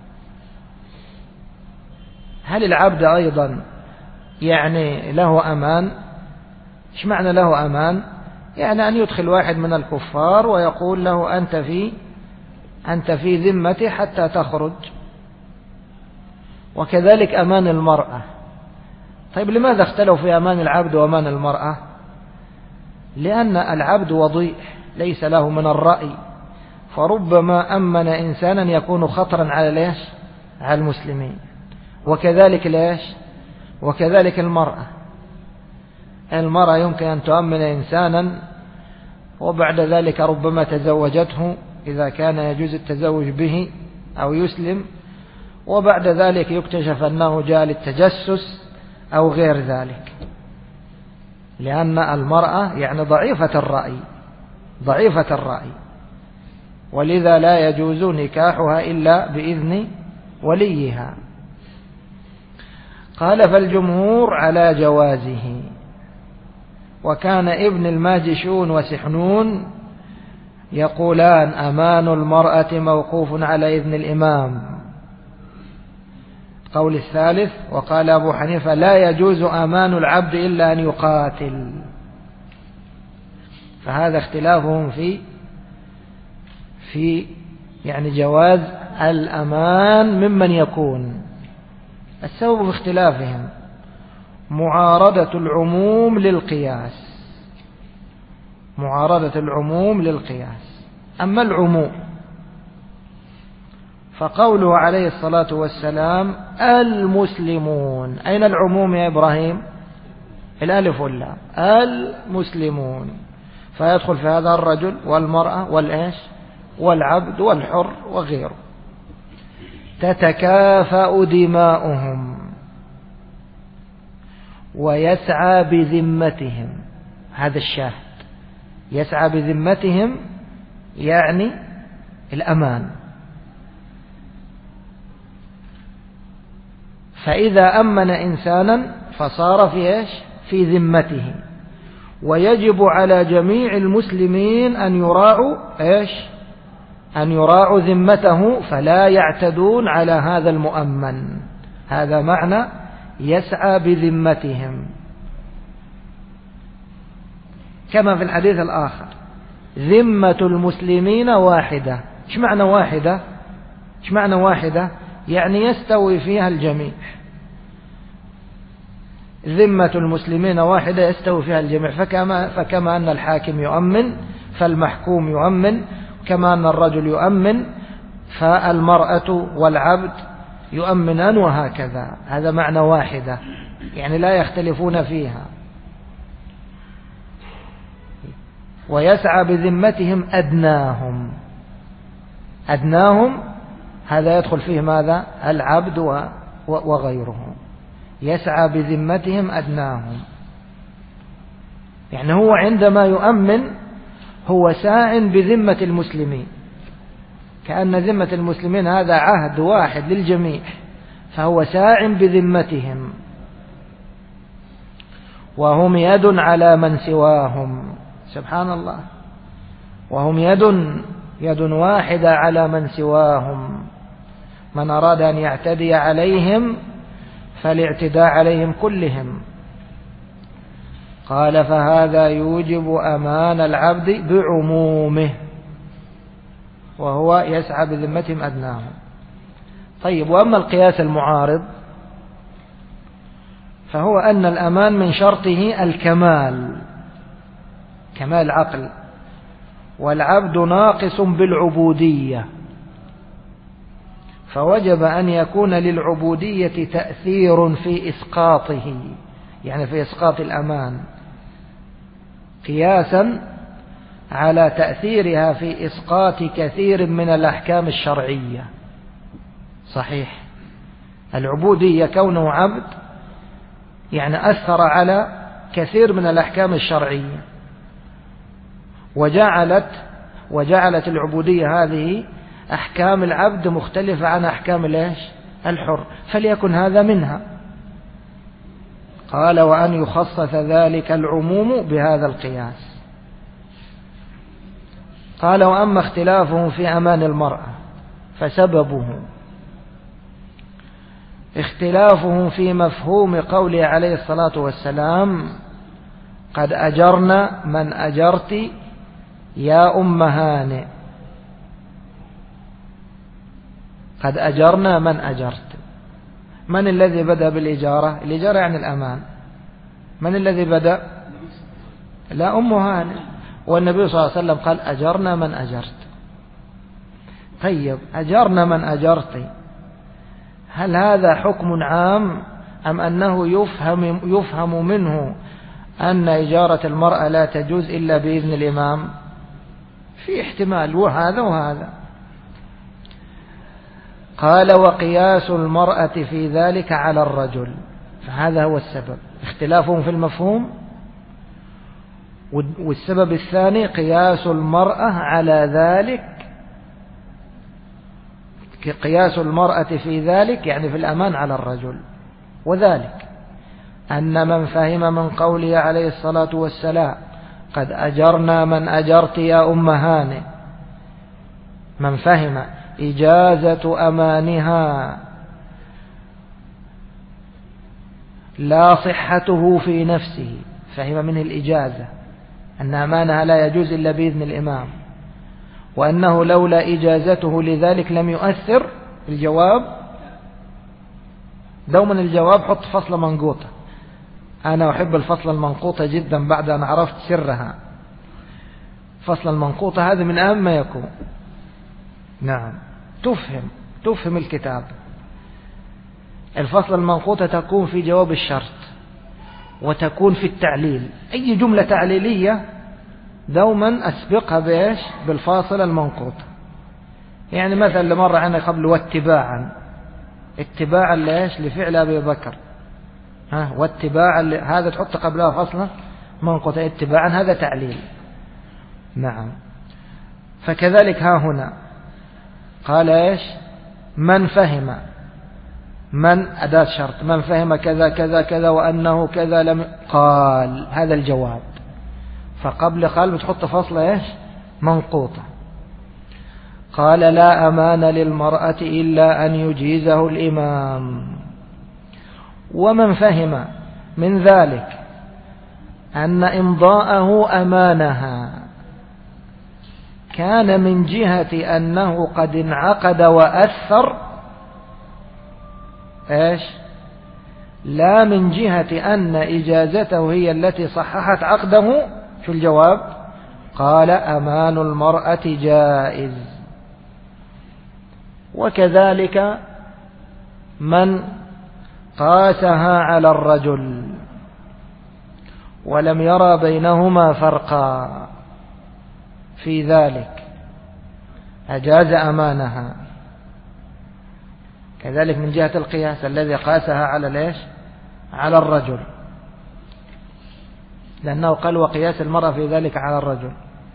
هل العبد أيضا يعني له أمان؟ إيش معنى له أمان؟ يعني أن يدخل واحد من الكفار ويقول له أنت في ذمتي حتى تخرج. وكذلك أمان المرأة. طيب لماذا اختلفوا في أمان العبد وأمان المرأة؟ لأن العبد وضيع ليس له من الرأي، فربما أمن إنسانا يكون خطرا على على المسلمين. وكذلك وكذلك المرأة يمكن أن تؤمن إنسانا وبعد ذلك ربما تزوجته إذا كان يجوز التزوج به أو يسلم، وبعد ذلك يكتشف أنه جاء للتجسس أو غير ذلك، لأن المرأة يعني ضعيفة الرأي، ولذا لا يجوز نكاحها إلا بإذن وليها. قال فالجمهور على جوازه. وكان ابن الماجشون وسحنون يقولان أمان المرأة موقوف على إذن الإمام. قول الثالث وقال أبو حنيفة لا يجوز أمان العبد إلا أن يقاتل. فهذا اختلافهم في يعني جواز الأمان ممن يكون. السبب في اختلافهم معارضة العموم للقياس. أما العموم فقوله عليه الصلاة والسلام المسلمون، أين العموم يا إبراهيم؟ الألف واللام، المسلمون، فيدخل في هذا الرجل والمرأة والعبد والحر وغيره. تتكافأ دماؤهم ويسعى بذمتهم، هذا الشاهد، يسعى بذمتهم يعني الأمان. فإذا أمن إنسانا فصار في ذمته، ويجب على جميع المسلمين أن يراعوا ذمته فلا يعتدون على هذا المؤمن. هذا معنى يسعى بذمتهم، كما في الحديث الآخر ذمة المسلمين واحدة. إيش معنى واحدة؟ يعني يستوي فيها الجميع. ذمة المسلمين واحدة يستوي فيها الجميع. فكما أن الحاكم يؤمن فالمحكوم يؤمن، كما أن الرجل يؤمن فالمرأة والعبد يؤمنان، وهكذا. هذا معنى واحدة، يعني لا يختلفون فيها. ويسعى بذمتهم أدناهم. أدناهم هذا يدخل فيه ماذا؟ العبد وغيره. يسعى بذمتهم أدناهم، يعني هو عندما يؤمن هو ساع بذمة المسلمين، كأن ذمة المسلمين هذا عهد واحد للجميع، فهو ساع بذمتهم. وهم يد على من سواهم، سبحان الله، وهم يد واحدة على من سواهم. من أراد أن يعتدي عليهم فالاعتداء عليهم كلهم. قال فهذا يوجب أمان العبد بعمومه، وهو يسعى بذمتهم أدناهم. طيب، وأما القياس المعارض فهو أن الأمان من شرطه الكمال، كمال العقل، والعبد ناقص بالعبودية، فوجب أن يكون للعبودية تأثير في إسقاطه، يعني في إسقاط الأمان، قياسا على تأثيرها في إسقاط كثير من الأحكام الشرعية. صحيح، العبودية كونه عبد يعني أثر على كثير من الأحكام الشرعية، وجعلت العبودية هذه أحكام العبد مختلفة عن أحكام الحر، فليكن هذا منها. قال وأن يخصص ذلك العموم بهذا القياس. قال وأما اختلافهم في أمان المرأة فسببه اختلافهم في مفهوم قوله عليه الصلاة والسلام قد أجرنا من أجرت يا أم هانئ. قد أجرنا من أجرت، من الذي بدأ بالإجارة؟ الإجارة يعني الأمان. من الذي بدأ؟ لا، أم هانئ، والنبي صلى الله عليه وسلم قال أجرنا من أجرت. طيب، أجرنا من أجرت، هل هذا حكم عام أم أنه يفهم منه أن إجارة المرأة لا تجوز إلا بإذن الإمام؟ في احتمال، وهذا وهذا. قال وقياس المرأة في ذلك على الرجل، فهذا هو السبب، اختلافهم في المفهوم. والسبب الثاني قياس المرأة على ذلك، قياس المرأة في ذلك يعني في الأمان على الرجل. وذلك أن من فهم من قوله عليه الصلاة والسلام قد أجرنا من أجرت يا أم هانئ، من فهم إجازة أمانها لا صحته في نفسه، فهم منه الإجازة أن أمانها لا يجوز إلا بإذن الإمام، وأنه لولا إجازته لذلك لم يؤثر. الجواب دوما الجواب حط فصل منقوطة. أنا أحب الفصل المنقوطة جدا بعد أن عرفت سرها. فصل المنقوطة هذا من أهم ما يكون. نعم، تفهم الكتاب. الفصل المنقوطة تكون في جواب الشرط، وتكون في التعليل. أي جملة تعليلية دوما أسبقها بإيش؟ بالفاصل المنقوط. يعني مثلا اللي مر عنا قبل واتباعا، اتباعا لإيش؟ لفعل أبي بكر، واتباعا هذا تحط قبلها فصلة منقوطة، اتباعا هذا تعليل. نعم، فكذلك ها هنا قال إيش؟ من فهم، من أداة شرط، من فهم كذا كذا كذا وأنه كذا لم قال، هذا الجواب. فقبل قال بتحط فصلة إيش؟ منقوطة. قال لا أمان للمرأة إلا أن يجيزه الإمام. ومن فهم من ذلك أن إمضاءه أمانها كان من جهة أنه قد انعقد وأثر، إيش؟ لا من جهة أن إجازته هي التي صححت عقده. في الجواب قال أمان المرأة جائز. وكذلك من قاسها على الرجل ولم يرى بينهما فرقا في ذلك أجاز أمانها. كذلك من جهة القياس الذي قاسها على ليش؟ على الرجل، لأنه قال وقياس المرأة في ذلك على الرجل.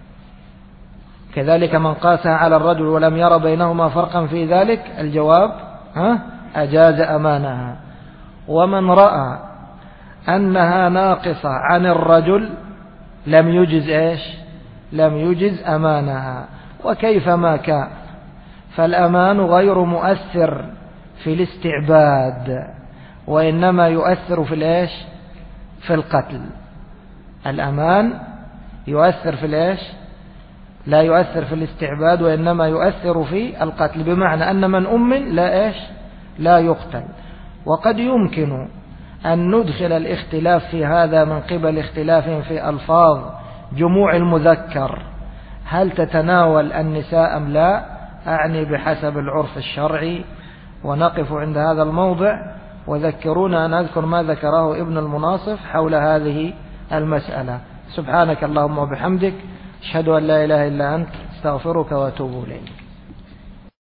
كذلك من قاسها على الرجل ولم يرى بينهما فرقا في ذلك الجواب أجاز أمانها. ومن رأى أنها ناقصة عن الرجل لم يجز إيش؟ لم يجز أمانها. وكيفما كان فالأمان غير مؤثر في الاستعباد، وإنما يؤثر في الإيش؟ في القتل. الأمان يؤثر في الإيش؟ لا يؤثر في الاستعباد، وإنما يؤثر في القتل، بمعنى أن من أمن لا إيش؟ لا يقتل. وقد يمكن أن ندخل الاختلاف في هذا من قبل اختلاف في ألفاظ جموع المذكر، هل تتناول النساء أم لا، أعني بحسب العرف الشرعي. ونقف عند هذا الموضع، وذكرونا أن أذكر ما ذكره ابن المناصف حول هذه المسألة. سبحانك اللهم وبحمدك، أشهد أن لا إله إلا أنت، استغفرك وأتوب إليك.